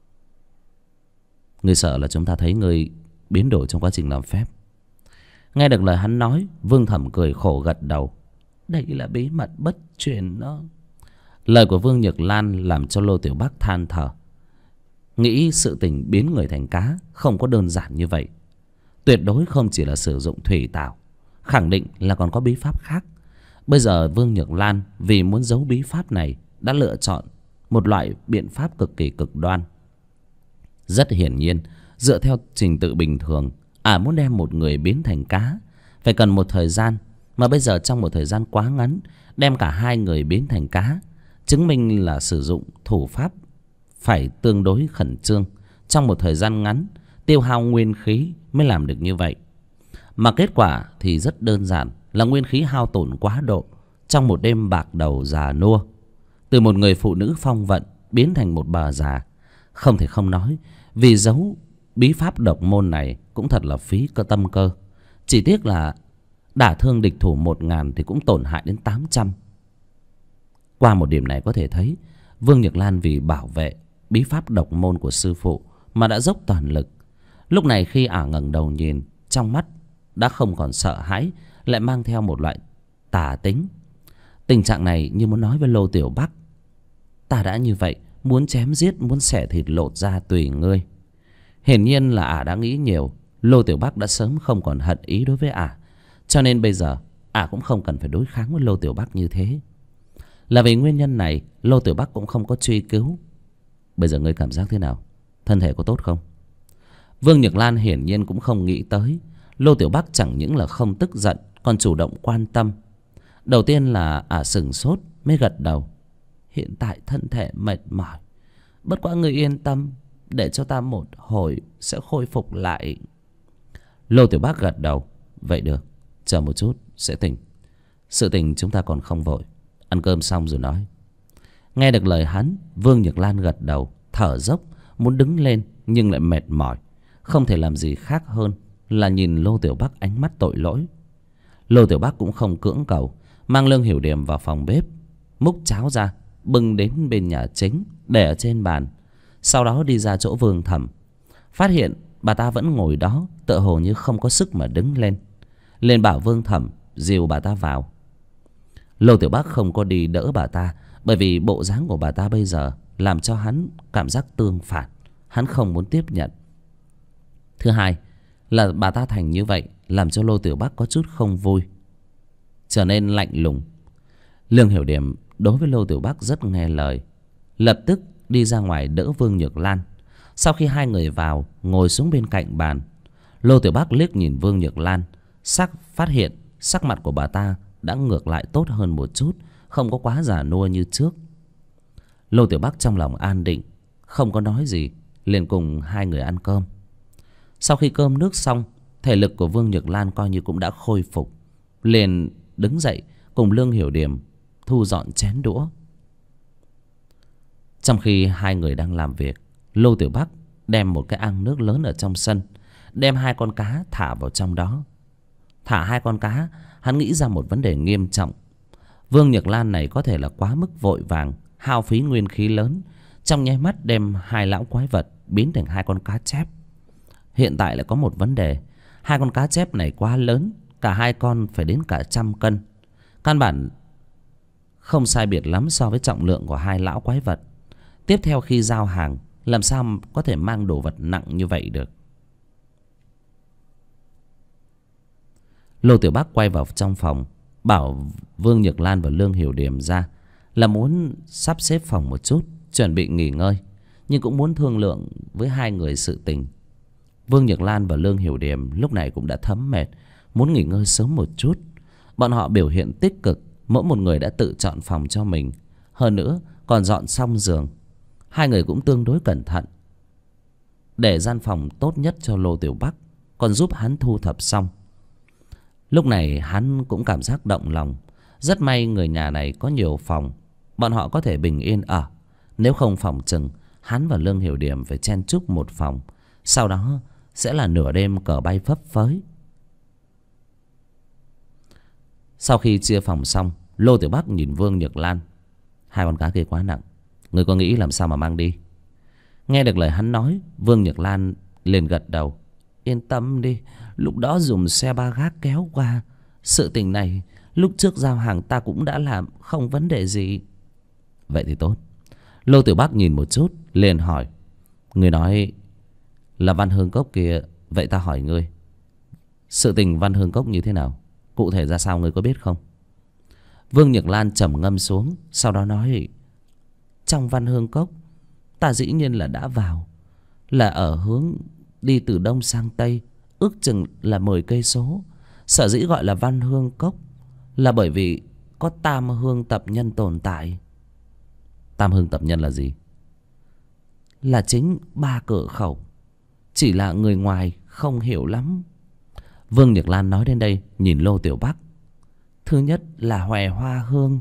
Ngươi sợ là chúng ta thấy ngươi biến đổi trong quá trình làm phép. Nghe được lời hắn nói, Vương Thẩm cười khổ gật đầu. Đây là bí mật bất truyền đó. Lời của Vương Nhược Lan làm cho Lô Tiểu Bắc than thở, nghĩ sự tình biến người thành cá không có đơn giản như vậy. Tuyệt đối không chỉ là sử dụng thủy tảo, khẳng định là còn có bí pháp khác. Bây giờ Vương Nhược Lan vì muốn giấu bí pháp này đã lựa chọn một loại biện pháp cực kỳ cực đoan. Rất hiển nhiên, dựa theo trình tự bình thường, muốn đem một người biến thành cá phải cần một thời gian, mà bây giờ trong một thời gian quá ngắn đem cả hai người biến thành cá, chứng minh là sử dụng thủ pháp phải tương đối khẩn trương, trong một thời gian ngắn tiêu hao nguyên khí mới làm được như vậy. Mà kết quả thì rất đơn giản, là nguyên khí hao tổn quá độ trong một đêm bạc đầu già nua, từ một người phụ nữ phong vận biến thành một bà già. Không thể không nói, vì giấu bí pháp độc môn này cũng thật là phí cơ tâm cơ. Chỉ tiếc là đả thương địch thủ 1000 thì cũng tổn hại đến 800. Qua một điểm này có thể thấy, Vương Nhược Lan vì bảo vệ bí pháp độc môn của sư phụ mà đã dốc toàn lực. Lúc này khi ả ngẩng đầu nhìn, trong mắt đã không còn sợ hãi, lại mang theo một loại tà tính. Tình trạng này như muốn nói với Lô Tiểu Bắc, ta đã như vậy, muốn chém giết, muốn xẻ thịt lột da tùy ngươi. Hiển nhiên là ả đã nghĩ nhiều. Lô Tiểu Bắc đã sớm không còn hận ý đối với ả, cho nên bây giờ ả cũng không cần phải đối kháng với Lô Tiểu Bắc như thế. Là vì nguyên nhân này, Lô Tiểu Bắc cũng không có truy cứu. Bây giờ ngươi cảm giác thế nào? Thân thể có tốt không? Vương Nhược Lan hiển nhiên cũng không nghĩ tới Lô Tiểu Bắc chẳng những là không tức giận, còn chủ động quan tâm. Đầu tiên là ả sửng sốt mới gật đầu. Hiện tại thân thể mệt mỏi, bất quá ngươi yên tâm, để cho ta một hồi sẽ khôi phục lại. Lô Tiểu Bắc gật đầu. Vậy được, chờ một chút sẽ tỉnh. Sự tình chúng ta còn không vội, ăn cơm xong rồi nói. Nghe được lời hắn, Vương Nhược Lan gật đầu, thở dốc, muốn đứng lên nhưng lại mệt mỏi, không thể làm gì khác hơn là nhìn Lô Tiểu Bắc ánh mắt tội lỗi. Lô Tiểu Bắc cũng không cưỡng cầu, mang Lương Hiểu Điềm vào phòng bếp, múc cháo ra bưng đến bên nhà chính để ở trên bàn. Sau đó đi ra chỗ Vương Thẩm, phát hiện bà ta vẫn ngồi đó, tựa hồ như không có sức mà đứng lên. Lên bảo Vương Thẩm dìu bà ta vào. Lô Tiểu Bắc không có đi đỡ bà ta, bởi vì bộ dáng của bà ta bây giờ làm cho hắn cảm giác tương phản, hắn không muốn tiếp nhận. Thứ hai là bà ta thành như vậy làm cho Lô Tiểu Bắc có chút không vui, trở nên lạnh lùng. Lương Hiểu Điểm đối với Lô Tiểu Bắc rất nghe lời, lập tức đi ra ngoài đỡ Vương Nhược Lan. Sau khi hai người vào ngồi xuống bên cạnh bàn, Lô Tiểu Bắc liếc nhìn Vương Nhược Lan, phát hiện sắc mặt của bà ta đã ngược lại tốt hơn một chút, không có quá già nua như trước. Lô Tiểu Bắc trong lòng an định, không có nói gì, liền cùng hai người ăn cơm. Sau khi cơm nước xong, thể lực của Vương Nhược Lan coi như cũng đã khôi phục, liền đứng dậy cùng Lương Hiểu Điểm thu dọn chén đũa. Trong khi hai người đang làm việc, Lô Tiểu Bắc đem một cái ăng nước lớn ở trong sân, đem hai con cá thả vào trong đó. Thả hai con cá, hắn nghĩ ra một vấn đề nghiêm trọng. Vương Nhược Lan này có thể là quá mức vội vàng, hao phí nguyên khí lớn, trong nháy mắt đem hai lão quái vật biến thành hai con cá chép. Hiện tại lại có một vấn đề, hai con cá chép này quá lớn, cả hai con phải đến cả 100 cân. Căn bản không sai biệt lắm so với trọng lượng của hai lão quái vật. Tiếp theo khi giao hàng, làm sao có thể mang đồ vật nặng như vậy được. Lô Tiểu Bắc quay vào trong phòng, bảo Vương Nhược Lan và Lương Hiểu Điểm ra, là muốn sắp xếp phòng một chút, chuẩn bị nghỉ ngơi, nhưng cũng muốn thương lượng với hai người sự tình. Vương Nhược Lan và Lương Hiểu Điểm lúc này cũng đã thấm mệt, muốn nghỉ ngơi sớm một chút. Bọn họ biểu hiện tích cực, mỗi một người đã tự chọn phòng cho mình, hơn nữa còn dọn xong giường. Hai người cũng tương đối cẩn thận, để gian phòng tốt nhất cho Lô Tiểu Bắc, còn giúp hắn thu thập xong. Lúc này hắn cũng cảm giác động lòng. Rất may người nhà này có nhiều phòng, bọn họ có thể bình yên ở. Nếu không phòng chừng hắn và Lương Hiểu Điểm phải chen chúc một phòng, sau đó sẽ là nửa đêm cờ bay phấp phới. Sau khi chia phòng xong, Lô Tiểu Bắc nhìn Vương Nhược Lan. Hai con cá kia quá nặng, người có nghĩ làm sao mà mang đi? Nghe được lời hắn nói, Vương Nhược Lan liền gật đầu. Yên tâm đi, lúc đó dùng xe ba gác kéo qua. Sự tình này lúc trước giao hàng ta cũng đã làm, không vấn đề gì. Vậy thì tốt. Lô Tiểu Bắc nhìn một chút, liền hỏi. Người nói là Văn Hương Cốc kia, vậy ta hỏi ngươi, sự tình Văn Hương Cốc như thế nào? Cụ thể ra sao ngươi có biết không? Vương Nhược Lan trầm ngâm xuống, sau đó nói. Trong Văn Hương Cốc, ta dĩ nhiên là đã vào, là ở hướng đi từ đông sang tây, ước chừng là 10 cây số. Sở dĩ gọi là Văn Hương Cốc là bởi vì có Tam Hương Tập Nhân tồn tại. Tam Hương Tập Nhân là gì? Là chính 3 cửa khẩu, chỉ là người ngoài không hiểu lắm. Vương Nhược Lan nói đến đây nhìn Lô Tiểu Bắc. Thứ nhất là Hòe Hoa Hương,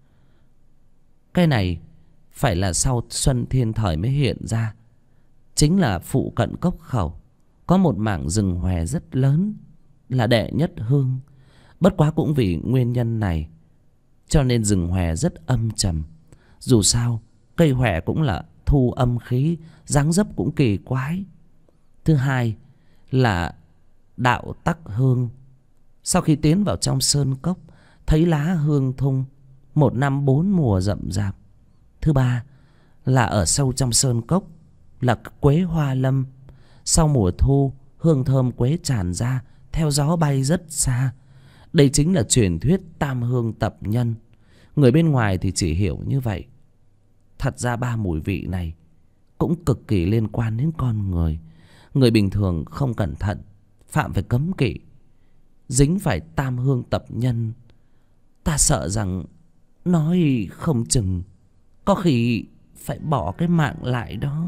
cái này phải là sau Xuân Thiên Thời mới hiện ra. Chính là phụ cận cốc khẩu có một mảng rừng hòe rất lớn, là đệ nhất hương. Bất quá cũng vì nguyên nhân này cho nên rừng hòe rất âm trầm. Dù sao cây hòe cũng là thu âm khí, dáng dấp cũng kỳ quái. Thứ hai là Đạo Tắc Hương. Sau khi tiến vào trong sơn cốc, thấy lá hương thung, 1 năm 4 mùa rậm rạp. Thứ ba là ở sâu trong sơn cốc là Quế Hoa Lâm. Sau mùa thu, hương thơm quế tràn ra, theo gió bay rất xa. Đây chính là truyền thuyết Tam Hương Tập Nhân. Người bên ngoài thì chỉ hiểu như vậy. Thật ra 3 mùi vị này cũng cực kỳ liên quan đến con người. Người bình thường không cẩn thận, phạm phải cấm kỵ, dính phải Tam Hương Tập Nhân, ta sợ rằng nói không chừng có khi phải bỏ cái mạng lại đó.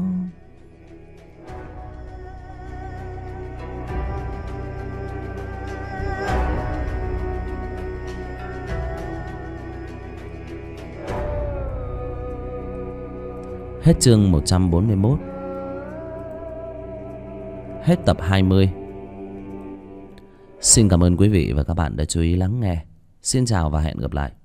Hết chương 141. Hết tập 20. Xin cảm ơn quý vị và các bạn đã chú ý lắng nghe. Xin chào và hẹn gặp lại.